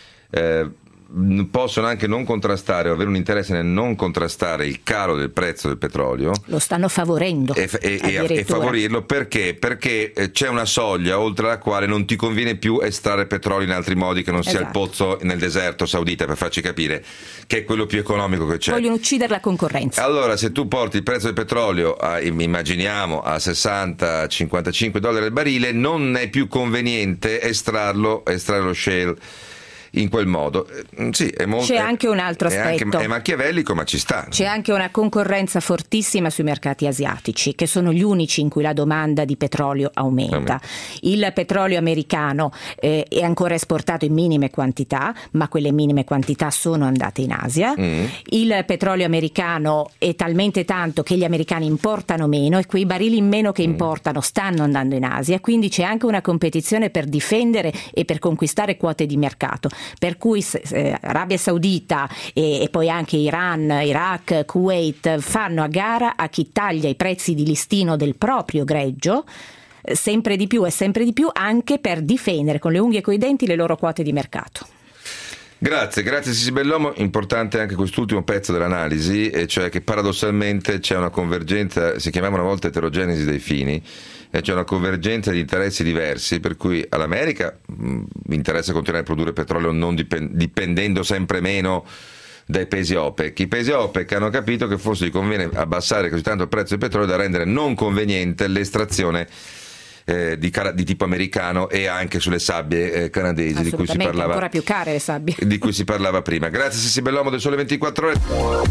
eh, possono anche non contrastare o avere un interesse nel non contrastare il calo del prezzo del petrolio. Lo stanno favorendo e, e, e favorirlo perché? Perché c'è una soglia oltre la quale non ti conviene più estrarre petrolio in altri modi che non sia esatto. il pozzo nel deserto saudita, per farci capire, che è quello più economico che c'è. Vogliono uccidere la concorrenza. Allora, se tu porti il prezzo del petrolio a, immaginiamo a sessanta cinquantacinque dollari al barile, non è più conveniente estrarlo, estrarre lo shale in quel modo. Sì, è molto, c'è anche un altro è aspetto. Anche, è machiavellico, ma ci sta. C'è anche una concorrenza fortissima sui mercati asiatici, che sono gli unici in cui la domanda di petrolio aumenta. Il petrolio americano eh, è ancora esportato in minime quantità, ma quelle minime quantità sono andate in Asia. Mm. Il petrolio americano è talmente tanto che gli americani importano meno, e quei barili in meno che importano stanno andando in Asia, quindi c'è anche una competizione per difendere e per conquistare quote di mercato. Per cui eh, Arabia Saudita e, e poi anche Iran, Iraq, Kuwait fanno a gara a chi taglia i prezzi di listino del proprio greggio eh, sempre di più e sempre di più, anche per difendere con le unghie e coi denti le loro quote di mercato. Grazie, grazie Sissi Bellomo. Importante anche quest'ultimo pezzo dell'analisi, e cioè che paradossalmente c'è una convergenza, si chiamava una volta eterogenesi dei fini, e c'è una convergenza di interessi diversi, per cui all'America mh, interessa continuare a produrre petrolio non dipend- dipendendo sempre meno dai paesi OPEC. I paesi OPEC hanno capito che forse gli conviene abbassare così tanto il prezzo del petrolio da rendere non conveniente l'estrazione Eh, di, cara- di tipo americano, e anche sulle sabbie eh, canadesi di cui si parlava, ancora più care le sabbie di cui si parlava prima. Grazie Sissi Bellomo del Sole ventiquattro Ore.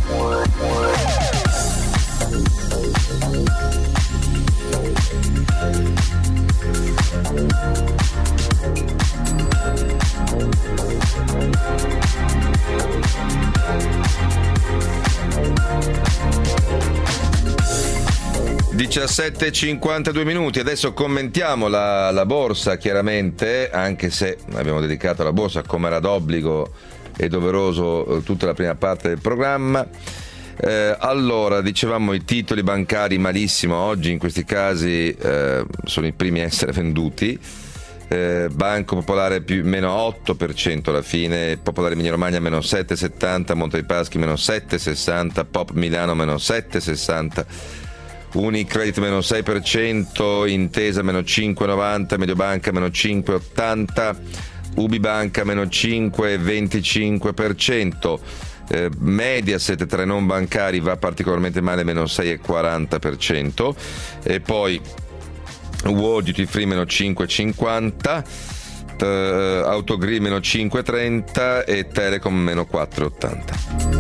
diciassette e cinquantadue minuti, adesso commentiamo la, la borsa, chiaramente, anche se abbiamo dedicato alla borsa, come era d'obbligo e doveroso, tutta la prima parte del programma. Eh, allora, dicevamo i titoli bancari malissimo oggi, in questi casi eh, sono i primi a essere venduti. Eh, Banco Popolare più meno otto per cento alla fine, Popolare Emilia Romagna meno sette virgola settanta, Monte dei Paschi meno sette virgola sessanta, Pop Milano meno sette virgola sessanta, Unicredit meno sei per cento, Intesa meno cinque virgola novanta, Mediobanca meno cinque virgola ottanta, Ubibanca meno cinque virgola venticinque per cento, eh, Mediaset tra i non bancari va particolarmente male, meno sei virgola quaranta per cento, e poi World Duty Free meno cinque virgola cinquanta, eh, Autogrill meno cinque virgola trenta e Telecom meno quattro virgola ottanta.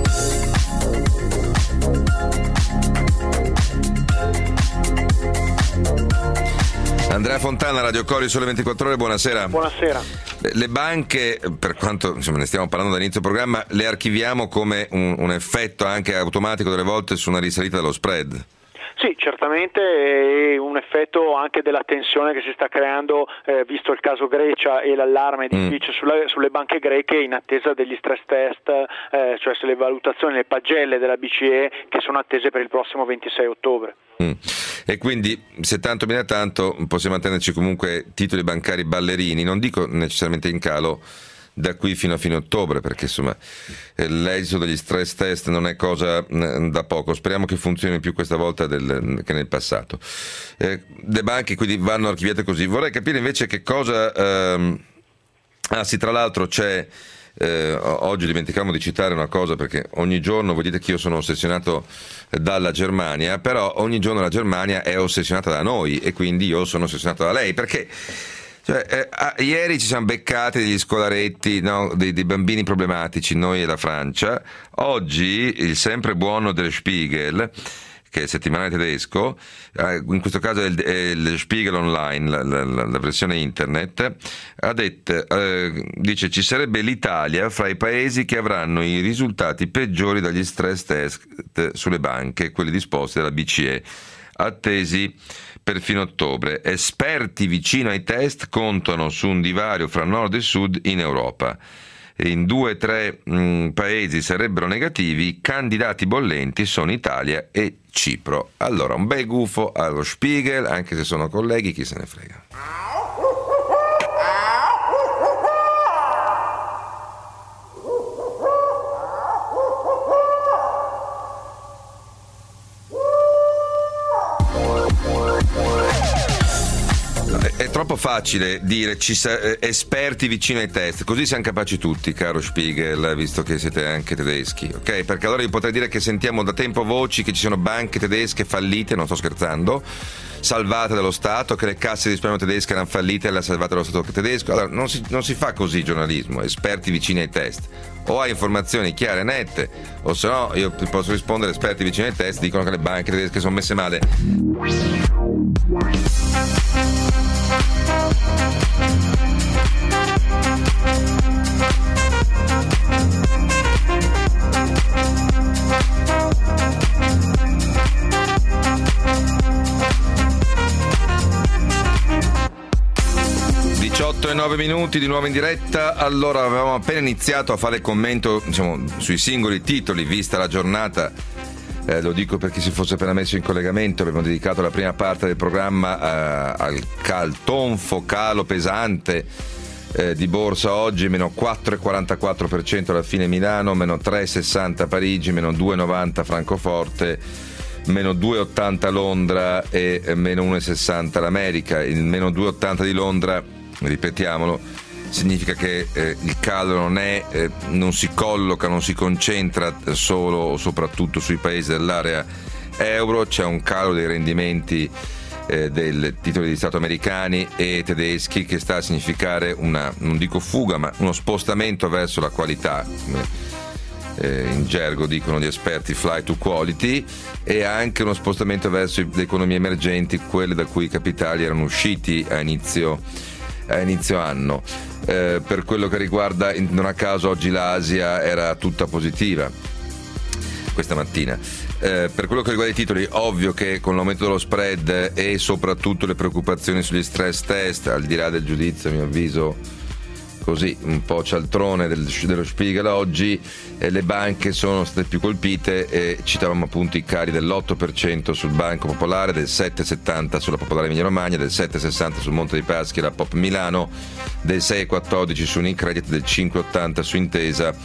Andrea Fontana, Radio Cori, Sole ventiquattro Ore, buonasera. Buonasera. Le banche, per quanto insomma, ne stiamo parlando dall'inizio del programma, le archiviamo come un, un effetto anche automatico delle volte su una risalita dello spread? Sì, certamente è un effetto anche della tensione che si sta creando, eh, visto il caso Grecia e l'allarme di Fitch mm. sulle, sulle banche greche in attesa degli stress test, eh, cioè sulle valutazioni, le pagelle della B C E che sono attese per il prossimo ventisei ottobre. Mm. E quindi, se tanto viene tanto, possiamo attenderci comunque titoli bancari ballerini, non dico necessariamente in calo, da qui fino a fine ottobre, perché insomma l'esito degli stress test non è cosa da poco. Speriamo che funzioni più questa volta del, che nel passato. Eh, le banche quindi vanno archiviate così. Vorrei capire invece che cosa ehm... ah sì, tra l'altro c'è eh, oggi dimenticavamo di citare una cosa, perché ogni giorno, voi dite che io sono ossessionato dalla Germania, però ogni giorno la Germania è ossessionata da noi, e quindi io sono ossessionato da lei, perché Cioè, eh, ah, ieri ci siamo beccati degli scolaretti, no, dei, dei bambini problematici, noi e la Francia. Oggi il sempre buono Der Spiegel, che è il settimanale tedesco, eh, in questo caso è il, è il Spiegel Online, la, la, la versione internet, ha detto, eh, dice ci sarebbe l'Italia fra i paesi che avranno i risultati peggiori dagli stress test sulle banche, quelli disposti dalla B C E, attesi per fine ottobre. Esperti vicino ai test contano su un divario fra nord e sud in Europa. In due o tre mh, paesi sarebbero negativi, candidati bollenti sono Italia e Cipro. Allora, un bel gufo allo Spiegel, anche se sono colleghi, chi se ne frega. È troppo facile dire ci sa- esperti vicino ai test, così siamo capaci tutti, caro Spiegel, visto che siete anche tedeschi, ok? Perché allora io potrei dire che sentiamo da tempo voci che ci sono banche tedesche fallite, non sto scherzando, salvate dallo Stato, che le casse di risparmio tedesche erano fallite e le ha salvate dallo Stato tedesco. Allora non si, non si fa così giornalismo, esperti vicini ai test. O hai informazioni chiare e nette, o se no io ti posso rispondere, esperti vicini ai test dicono che le banche tedesche sono messe male. diciotto e nove minuti di nuovo in diretta. Allora, avevamo appena iniziato a fare il commento, diciamo, sui singoli titoli, vista la giornata Eh, lo dico per chi si fosse appena messo in collegamento, abbiamo dedicato la prima parte del programma eh, al, al tonfo calo pesante eh, di borsa oggi, meno quattro virgola quarantaquattro per cento alla fine Milano, meno tre virgola sessanta Parigi, meno due virgola novanta Francoforte, meno due virgola ottanta Londra e meno uno virgola sessanta l'America. Il meno due virgola ottanta di Londra, ripetiamolo, significa che eh, il calo non è, eh, non si colloca, non si concentra solo o soprattutto sui paesi dell'area euro, c'è un calo dei rendimenti eh, dei titoli di Stato americani e tedeschi che sta a significare una, non dico fuga, ma uno spostamento verso la qualità, come eh, in gergo dicono gli esperti, fly to quality, e anche uno spostamento verso le economie emergenti, quelle da cui i capitali erano usciti a inizio a inizio anno. Eh, per quello che riguarda, non a caso oggi l'Asia era tutta positiva questa mattina. Eh, per quello che riguarda i titoli, ovvio che con l'aumento dello spread e soprattutto le preoccupazioni sugli stress test, al di là del giudizio, a mio avviso così un po' cialtrone del, dello Spiegel oggi, eh, le banche sono state più colpite e citavamo appunto i cari dell'otto per cento sul Banco Popolare, del sette virgola settanta sulla Popolare Emilia Romagna, del sette virgola sessanta sul Monte dei Paschi e la Pop Milano, del sei virgola quattordici su Unicredit, del cinque virgola ottanta su Intesa,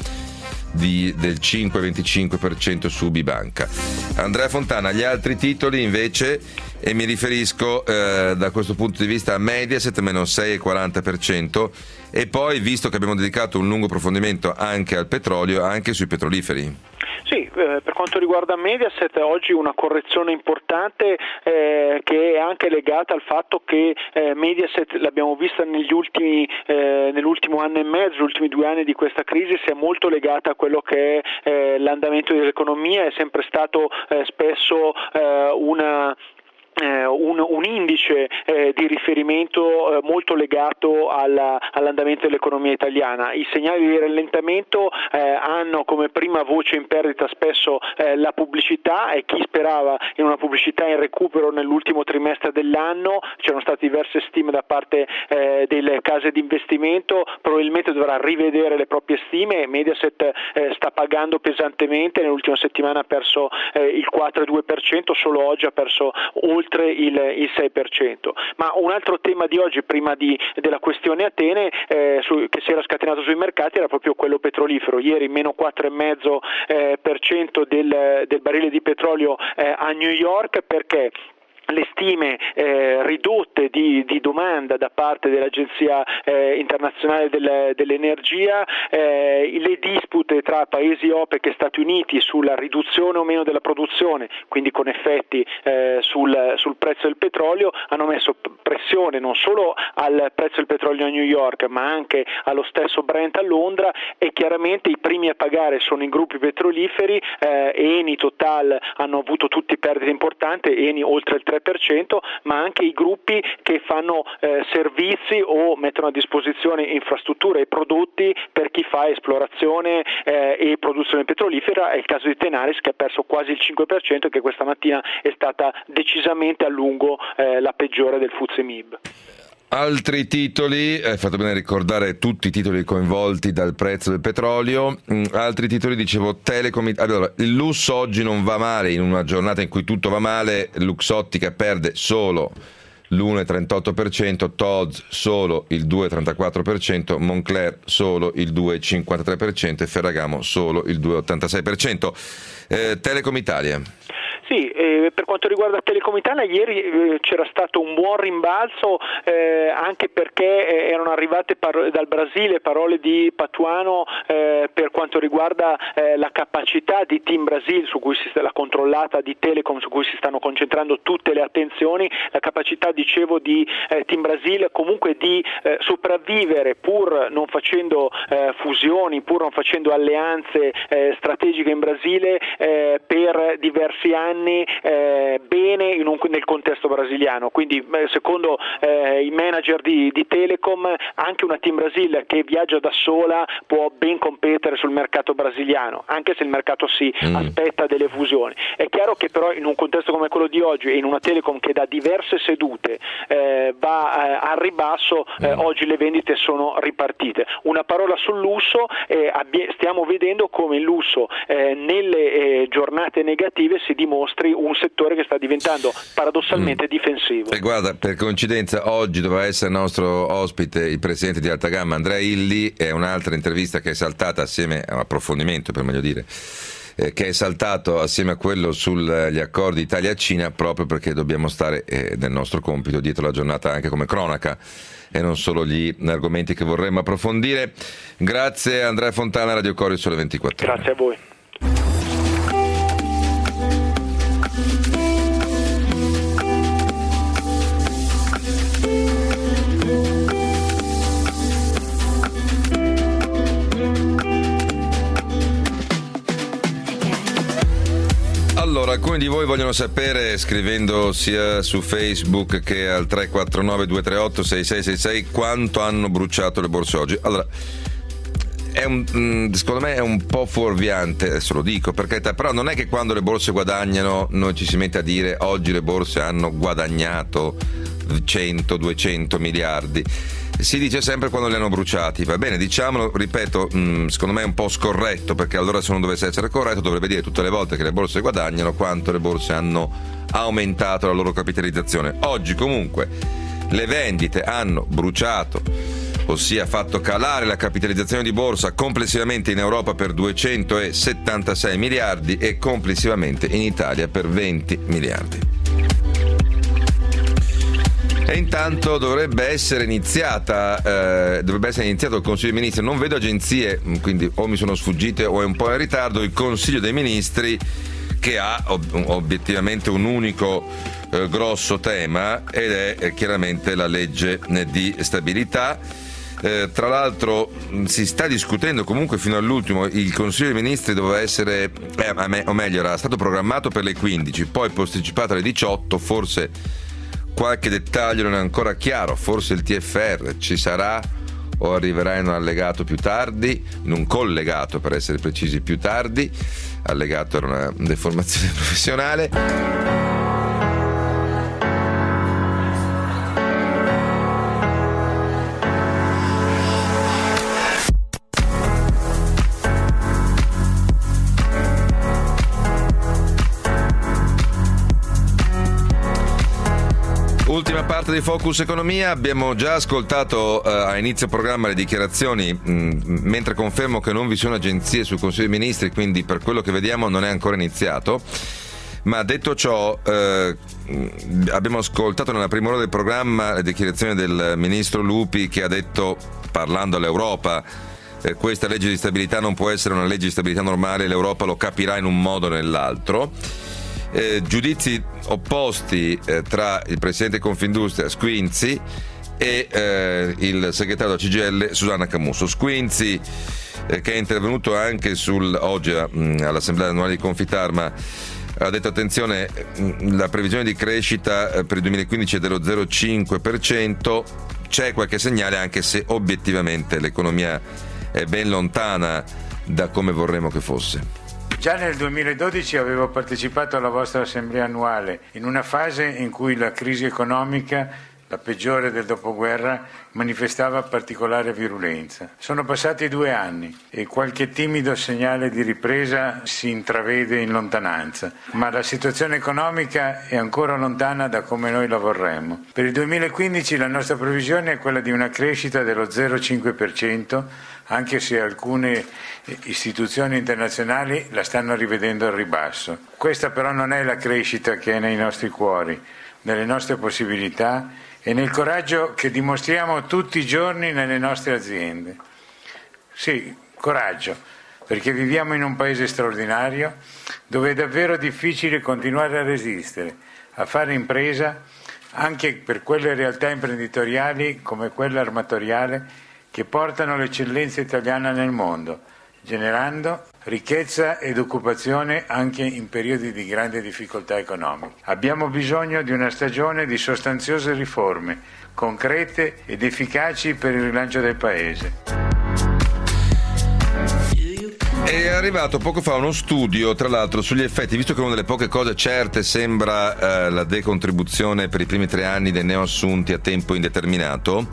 di, del cinque virgola venticinque per cento su Bibanca. Andrea Fontana, gli altri titoli invece, e mi riferisco eh, da questo punto di vista a Mediaset, meno sei virgola quaranta per cento, e poi, visto che abbiamo dedicato un lungo approfondimento anche al petrolio, anche sui petroliferi. Sì, eh, per quanto riguarda Mediaset oggi una correzione importante eh, che è anche legata al fatto che eh, Mediaset, l'abbiamo vista negli ultimi, eh, nell'ultimo anno e mezzo, gli ultimi due anni di questa crisi, si è molto legata a quello che è eh, l'andamento dell'economia, è sempre stato eh, spesso eh, una Eh, un, un indice eh, di riferimento eh, molto legato alla, all'andamento dell'economia italiana. I segnali di rallentamento eh, hanno come prima voce in perdita spesso eh, la pubblicità, e chi sperava in una pubblicità in recupero nell'ultimo trimestre dell'anno, c'erano state diverse stime da parte eh, delle case di investimento, probabilmente dovrà rivedere le proprie stime. Mediaset eh, sta pagando pesantemente, nell'ultima settimana ha perso eh, il quattro virgola due per cento, solo oggi ha perso oltre Il, il sei per cento. Ma un altro tema di oggi, prima di, della questione Atene, eh, su, che si era scatenato sui mercati, era proprio quello petrolifero. Ieri meno quattro virgola cinque eh, per cento del, del barile di petrolio eh, a New York, perché le stime eh, ridotte di, di domanda da parte dell'Agenzia eh, internazionale del, dell'energia, eh, le dispute tra paesi OPEC e Stati Uniti sulla riduzione o meno della produzione, quindi con effetti eh, sul, sul prezzo del petrolio, hanno messo pressione non solo al prezzo del petrolio a New York, ma anche allo stesso Brent a Londra, e chiaramente i primi a pagare sono i gruppi petroliferi. eh, Eni, Total hanno avuto tutti perdite importanti, Eni oltre il tre per cento, ma anche i gruppi che fanno eh, servizi o mettono a disposizione infrastrutture e prodotti per chi fa esplorazione eh, e produzione petrolifera. È il caso di Tenaris, che ha perso quasi il cinque per cento e che questa mattina è stata decisamente a lungo eh, la peggiore del F T S E M I B. Altri titoli, hai eh, fatto bene ricordare tutti i titoli coinvolti dal prezzo del petrolio. Mm, altri titoli, dicevo, Telecom. Allora, il Lusso oggi non va male, in una giornata in cui tutto va male. Luxottica perde solo l'uno virgola trentotto per cento, Tod's solo il due virgola trentaquattro per cento, Moncler solo il due virgola cinquantatré per cento e Ferragamo solo il due virgola ottantasei per cento. Eh, Telecom Italia. Sì, eh, per quanto riguarda Telecom Italia, ieri eh, c'era stato un buon rimbalzo, eh, anche perché eh, erano arrivate par- dal Brasile parole di Patuano eh, per quanto riguarda eh, la capacità di Team Brasil, su cui si sta, la controllata di Telecom, su cui si stanno concentrando tutte le attenzioni, la capacità, dicevo, di eh, Team Brasil comunque di eh, sopravvivere pur non facendo eh, fusioni, pur non facendo alleanze eh, strategiche in Brasile eh, per diversi anni. Eh, bene in un, nel contesto brasiliano, quindi eh, secondo eh, i manager di, di Telecom, anche una Team Brasil che viaggia da sola può ben competere sul sul mercato brasiliano, anche se il mercato si mm. aspetta delle fusioni. È chiaro che però in un contesto come quello di oggi e in una Telecom che da diverse sedute eh, va eh, al ribasso, eh, mm. oggi le vendite sono ripartite. Una parola sul lusso, eh, abbia, stiamo vedendo come il lusso eh, nelle eh, giornate negative si dimostri un settore che sta diventando paradossalmente mm. difensivo. E guarda, per coincidenza oggi doveva essere nostro ospite il presidente di Alta Gamma Andrea Illy, è un'altra intervista che è saltata assieme a un approfondimento, per meglio dire, eh, che è saltato assieme a quello sugli accordi Italia-Cina, proprio perché dobbiamo stare eh, nel nostro compito dietro la giornata anche come cronaca e non solo gli argomenti che vorremmo approfondire. Grazie Andrea Fontana, Radio Cori Sole ventiquattro. Grazie a voi. Allora, alcuni di voi vogliono sapere, scrivendo sia su Facebook che al tre quattro nove due tre otto sei sei sei sei, quanto hanno bruciato le borse oggi. Allora, è un, secondo me è un po' fuorviante, adesso lo dico per carità, però non è che quando le borse guadagnano noi ci si mette a dire oggi le borse hanno guadagnato cento duecento miliardi. Si dice sempre quando li hanno bruciati, va bene, diciamolo, ripeto, mh, secondo me è un po' scorretto, perché allora se non dovesse essere corretto dovrebbe dire tutte le volte che le borse guadagnano quanto le borse hanno aumentato la loro capitalizzazione. Oggi comunque le vendite hanno bruciato, ossia fatto calare la capitalizzazione di borsa complessivamente in Europa per duecentosettantasei miliardi e complessivamente in Italia per venti miliardi. E intanto dovrebbe essere iniziata, eh, dovrebbe essere iniziato il Consiglio dei Ministri. Non vedo agenzie, quindi o mi sono sfuggite o è un po' in ritardo. Il Consiglio dei Ministri, che ha ob- obiettivamente un unico eh, grosso tema, ed è eh, chiaramente la legge di stabilità. Eh, tra l'altro mh, si sta discutendo comunque fino all'ultimo. Il Consiglio dei Ministri doveva essere, eh, o meglio, era stato programmato per le quindici, poi posticipato alle diciotto, forse qualche dettaglio non è ancora chiaro, forse il T F R ci sarà o arriverà in un allegato più tardi, in un collegato per essere precisi più tardi. Allegato era una deformazione professionale. Ultima parte di Focus Economia, abbiamo già ascoltato uh, a inizio programma le dichiarazioni, mh, mentre confermo che non vi sono agenzie sul Consiglio dei Ministri, quindi per quello che vediamo non è ancora iniziato. Ma detto ciò, eh, abbiamo ascoltato nella prima ora del programma le dichiarazioni del ministro Lupi, che ha detto, parlando all'Europa, eh, questa legge di stabilità non può essere una legge di stabilità normale, l'Europa lo capirà in un modo o nell'altro. Eh, giudizi opposti eh, tra il presidente Confindustria Squinzi e eh, il segretario della C G I L Susanna Camusso. Squinzi, eh, che è intervenuto anche sul, oggi mh, all'assemblea annuale di Confitarma, ha detto attenzione, mh, la previsione di crescita eh, per il duemilaquindici è dello zero virgola cinque per cento, c'è qualche segnale anche se obiettivamente l'economia è ben lontana da come vorremmo che fosse. Già nel duemiladodici avevo partecipato alla vostra assemblea annuale in una fase in cui la crisi economica, la peggiore del dopoguerra, manifestava particolare virulenza. Sono passati due anni e qualche timido segnale di ripresa si intravede in lontananza, ma la situazione economica è ancora lontana da come noi la vorremmo. Per il duemilaquindici la nostra previsione è quella di una crescita dello zero virgola cinque per cento, anche se alcune istituzioni internazionali la stanno rivedendo al ribasso. Questa però non è la crescita che è nei nostri cuori, nelle nostre possibilità e nel coraggio che dimostriamo tutti i giorni nelle nostre aziende. Sì, coraggio, perché viviamo in un paese straordinario dove è davvero difficile continuare a resistere, a fare impresa, anche per quelle realtà imprenditoriali come quella armatoriale che portano l'eccellenza italiana nel mondo, generando ricchezza ed occupazione anche in periodi di grande difficoltà economica. Abbiamo bisogno di una stagione di sostanziose riforme, concrete ed efficaci per il rilancio del Paese. arrivato poco fa uno studio, tra l'altro, sugli effetti, visto che una delle poche cose certe sembra eh, la decontribuzione per i primi tre anni dei neoassunti a tempo indeterminato.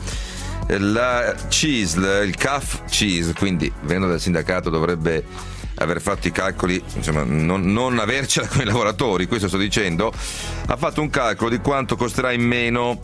La C I S L, il C A F C I S L, quindi venendo dal sindacato dovrebbe aver fatto i calcoli, insomma non, non avercela con i lavoratori, questo sto dicendo, ha fatto un calcolo di quanto costerà in meno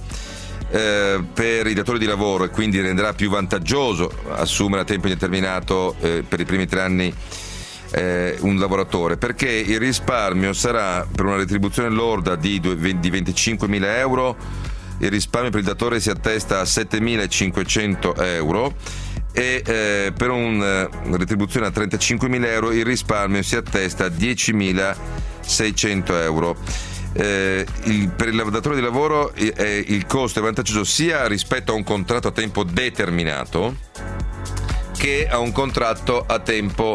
eh, per i datori di lavoro, e quindi renderà più vantaggioso assumere a tempo indeterminato eh, per i primi tre anni eh, un lavoratore, perché il risparmio sarà per una retribuzione lorda di, di venticinquemila euro, il risparmio per il datore si attesta a settemilacinquecento euro, e eh, per una retribuzione a trentacinquemila euro il risparmio si attesta a diecimilaseicento euro. Eh, il, per il datore di lavoro eh, il costo è vantaggioso sia rispetto a un contratto a tempo determinato che a un contratto a tempo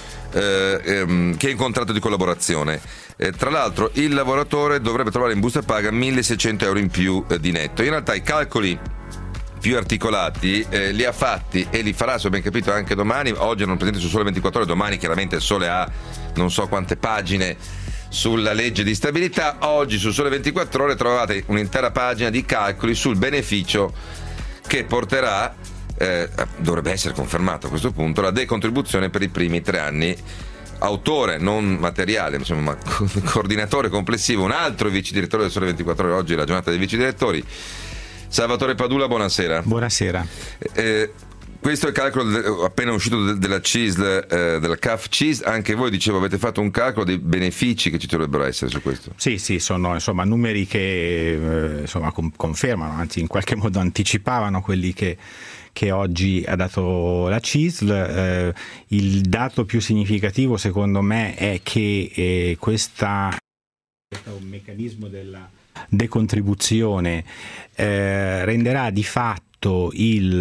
eh, ehm, che è un contratto di collaborazione. Eh, tra l'altro il lavoratore dovrebbe trovare in busta paga milleseicento euro in più eh, di netto. In realtà i calcoli più articolati eh, li ha fatti e li farà, se ho ben capito, anche domani. Oggi erano presenti su Sole ventiquattro Ore, domani chiaramente il Sole ha non so quante pagine sulla legge di stabilità. Oggi su Sole ventiquattro Ore trovate un'intera pagina di calcoli sul beneficio che porterà, eh, dovrebbe essere confermato a questo punto, la decontribuzione per i primi tre anni. Autore, non materiale, insomma, ma coordinatore complessivo, un altro vice direttore del Sole ventiquattro Ore, oggi è la giornata dei vice direttori, Salvatore Padula, buonasera. Buonasera. Eh, questo è il calcolo appena uscito della C I S L, eh, della C A F C I S L. Anche voi, dicevo, avete fatto un calcolo dei benefici che ci dovrebbero essere su questo? Sì, sì, sono insomma numeri che eh, insomma, confermano, anzi in qualche modo anticipavano quelli che che oggi ha dato la C I S L. Eh, il dato più significativo secondo me è che eh, questa questo meccanismo della decontribuzione eh, renderà di fatto il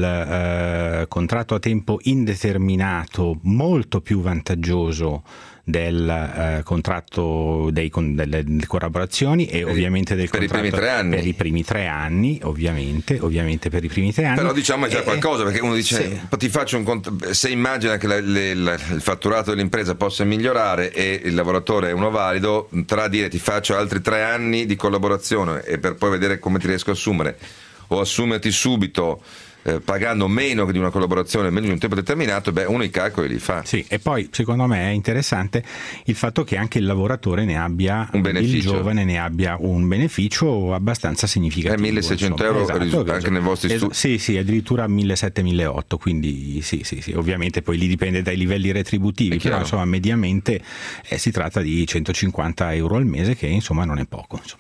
eh, contratto a tempo indeterminato molto più vantaggioso del eh, contratto dei, con, delle, delle collaborazioni e per ovviamente del per contratto i primi tre anni. Per i primi tre anni, ovviamente, ovviamente per i primi tre anni. Però diciamo è già eh, qualcosa, perché uno dice, sì. ti faccio un cont- se immagina che la, le, la, il fatturato dell'impresa possa migliorare e il lavoratore è uno valido, tra dire ti faccio altri tre anni di collaborazione e per poi vedere come ti riesco a assumere, o assumerti subito Eh, pagando meno che di una collaborazione, meno di un tempo determinato, beh, uno i calcoli li fa. Sì, e poi secondo me è interessante il fatto che anche il lavoratore ne abbia, un beneficio. Il giovane ne abbia un beneficio abbastanza significativo. È milleseicento euro esatto, risulta, anche esatto. nei vostri es- studi. Sì, sì, addirittura millesettecento milleottocento, quindi sì, sì, sì, ovviamente poi lì dipende dai livelli retributivi, però insomma mediamente eh, si tratta di centocinquanta euro al mese, che insomma non è poco, insomma.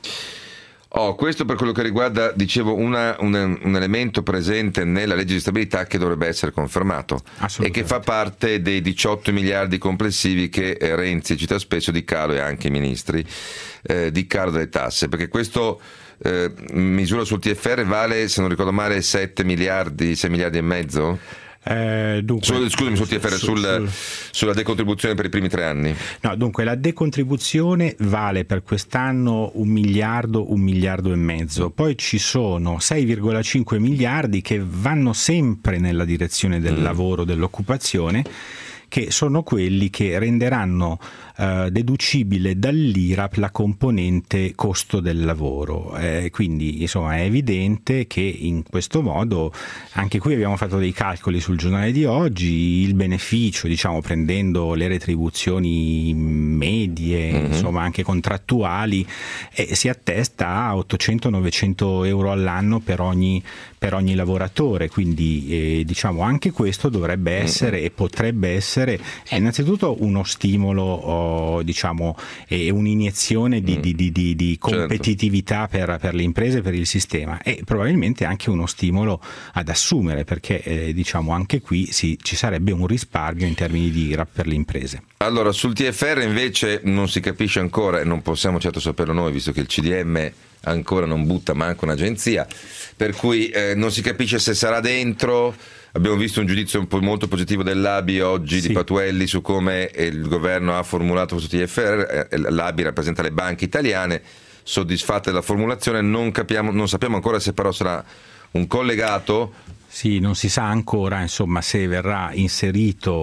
Oh, questo per quello che riguarda, dicevo, una, un, un elemento presente nella legge di stabilità che dovrebbe essere confermato e che fa parte dei diciotto miliardi complessivi che Renzi cita spesso di calo, e anche i ministri, eh, di calo delle tasse, perché questo eh, misura sul T F R vale, se non ricordo male, sette miliardi, sei miliardi e mezzo? Eh, dunque, Sul, scusami, sul T F R, su, sul, sul, sulla decontribuzione per i primi tre anni. No, dunque la decontribuzione vale per quest'anno un miliardo, un miliardo e mezzo. Poi ci sono sei virgola cinque miliardi che vanno sempre nella direzione del mm. lavoro, dell'occupazione, che sono quelli che renderanno eh, deducibile dall'I R A P la componente costo del lavoro. Eh, quindi insomma è evidente che in questo modo, anche qui abbiamo fatto dei calcoli sul giornale di oggi, il beneficio, diciamo prendendo le retribuzioni medie, mm-hmm. insomma anche contrattuali, eh, si attesta a ottocento novecento euro all'anno per ogni, per ogni lavoratore. Quindi eh, diciamo anche questo dovrebbe essere mm-hmm. e potrebbe essere è innanzitutto uno stimolo, oh, diciamo, e un'iniezione di, mm. di, di, di, di competitività certo. per, per le imprese, per il sistema, e probabilmente anche uno stimolo ad assumere, perché eh, diciamo anche qui si, ci sarebbe un risparmio in termini di I R A P per le imprese. Allora sul T F R invece non si capisce ancora, e non possiamo certo saperlo noi, visto che il C D M ancora non butta manco un'agenzia, per cui eh, non si capisce se sarà dentro. Abbiamo visto un giudizio un po' molto positivo dell'A B I oggi, sì. di Patuelli, su come il governo ha formulato questo T F R. L'A B I rappresenta le banche italiane, soddisfatte della formulazione. Non capiamo, non sappiamo ancora se però sarà un collegato. Sì, non si sa ancora insomma se verrà inserito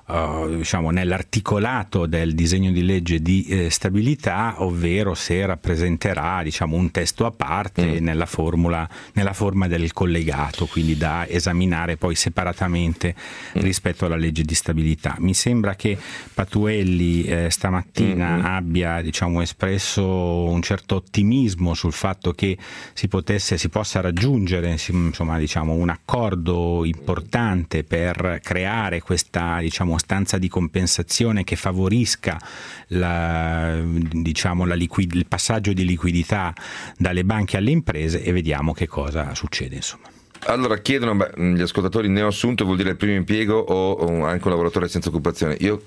uh, diciamo nell'articolato del disegno di legge di eh, stabilità, ovvero se rappresenterà diciamo un testo a parte mm. nella formula nella forma del collegato, quindi da esaminare poi separatamente mm. rispetto alla legge di stabilità. Mi sembra che Patuelli eh, stamattina mm. abbia diciamo espresso un certo ottimismo sul fatto che si potesse si possa raggiungere insomma diciamo un accordo importante per creare questa diciamo stanza di compensazione che favorisca la, diciamo, la liquid- il passaggio di liquidità dalle banche alle imprese, e vediamo che cosa succede insomma. Allora chiedono, beh, gli ascoltatori, neoassunto vuol dire il primo impiego o, o anche un lavoratore senza occupazione? Io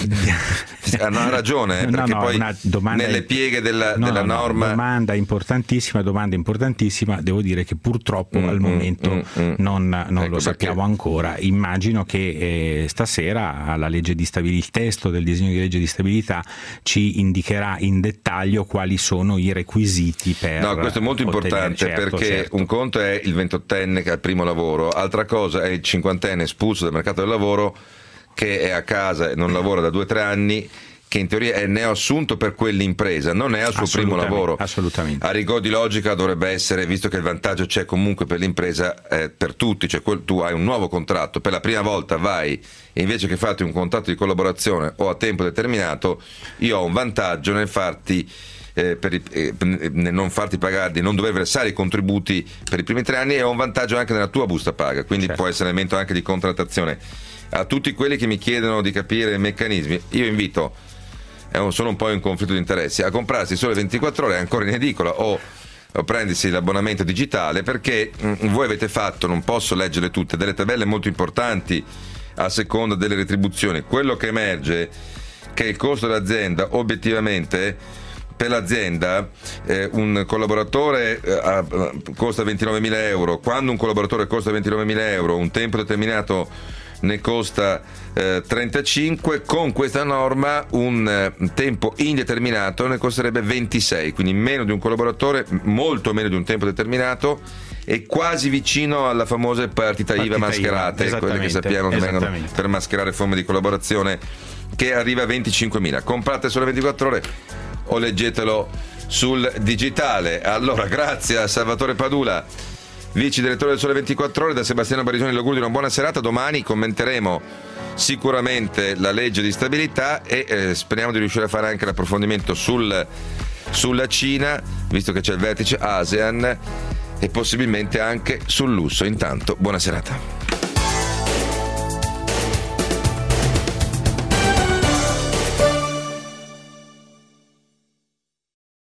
hanno ah, ragione, eh, perché no, no, poi nelle pieghe della, no, della norma... No, domanda importantissima, domanda importantissima, devo dire che purtroppo mm, al momento mm, mm, non, non ecco lo sappiamo perché... ancora. Immagino che eh, stasera la legge di stabilità, il testo del disegno di legge di stabilità ci indicherà in dettaglio quali sono i requisiti per... No, questo è molto importante, certo, perché certo. un conto è il ventottenne che ha il primo lavoro, altra cosa è il cinquantenne espulso dal mercato del lavoro che è a casa e non lavora da due o tre anni, che in teoria è neoassunto per quell'impresa, non è al suo primo lavoro. Assolutamente. A rigor di logica dovrebbe essere, visto che il vantaggio c'è comunque per l'impresa, eh, per tutti, cioè quel, tu hai un nuovo contratto, per la prima volta vai e invece che farti un contratto di collaborazione o a tempo determinato, io ho un vantaggio nel farti Eh, per i, eh, nel non farti pagare, di non dover versare i contributi per i primi tre anni, e ho un vantaggio anche nella tua busta paga, quindi certo. può essere elemento anche di contrattazione. A tutti quelli che mi chiedono di capire i meccanismi, io invito, eh, sono un po' in conflitto di interessi, a comprarsi solo ventiquattro ore ancora in edicola o, o prendersi l'abbonamento digitale, perché mh, voi avete fatto, non posso leggerle tutte, delle tabelle molto importanti a seconda delle retribuzioni. Quello che emerge è che il costo dell'azienda obiettivamente, per l'azienda eh, un collaboratore eh, costa ventinovemila euro, quando un collaboratore costa ventinovemila euro, un tempo determinato ne costa eh, trentacinque, con questa norma un eh, tempo indeterminato ne costerebbe ventisei, quindi meno di un collaboratore, molto meno di un tempo determinato, e quasi vicino alla famosa partita, partita I V A mascherate, quelle che sappiamo che vengono per mascherare forme di collaborazione, che arriva a venticinquemila. Comprate solo ventiquattro ore o leggetelo sul digitale. Allora, grazie a Salvatore Padula, vice direttore del Sole ventiquattro Ore, da Sebastiano Barisoni l'augurio di una buona serata. Domani commenteremo sicuramente la legge di stabilità e eh, speriamo di riuscire a fare anche l'approfondimento sul, sulla Cina, visto che c'è il vertice ASEAN, e possibilmente anche sul lusso. Intanto, buona serata.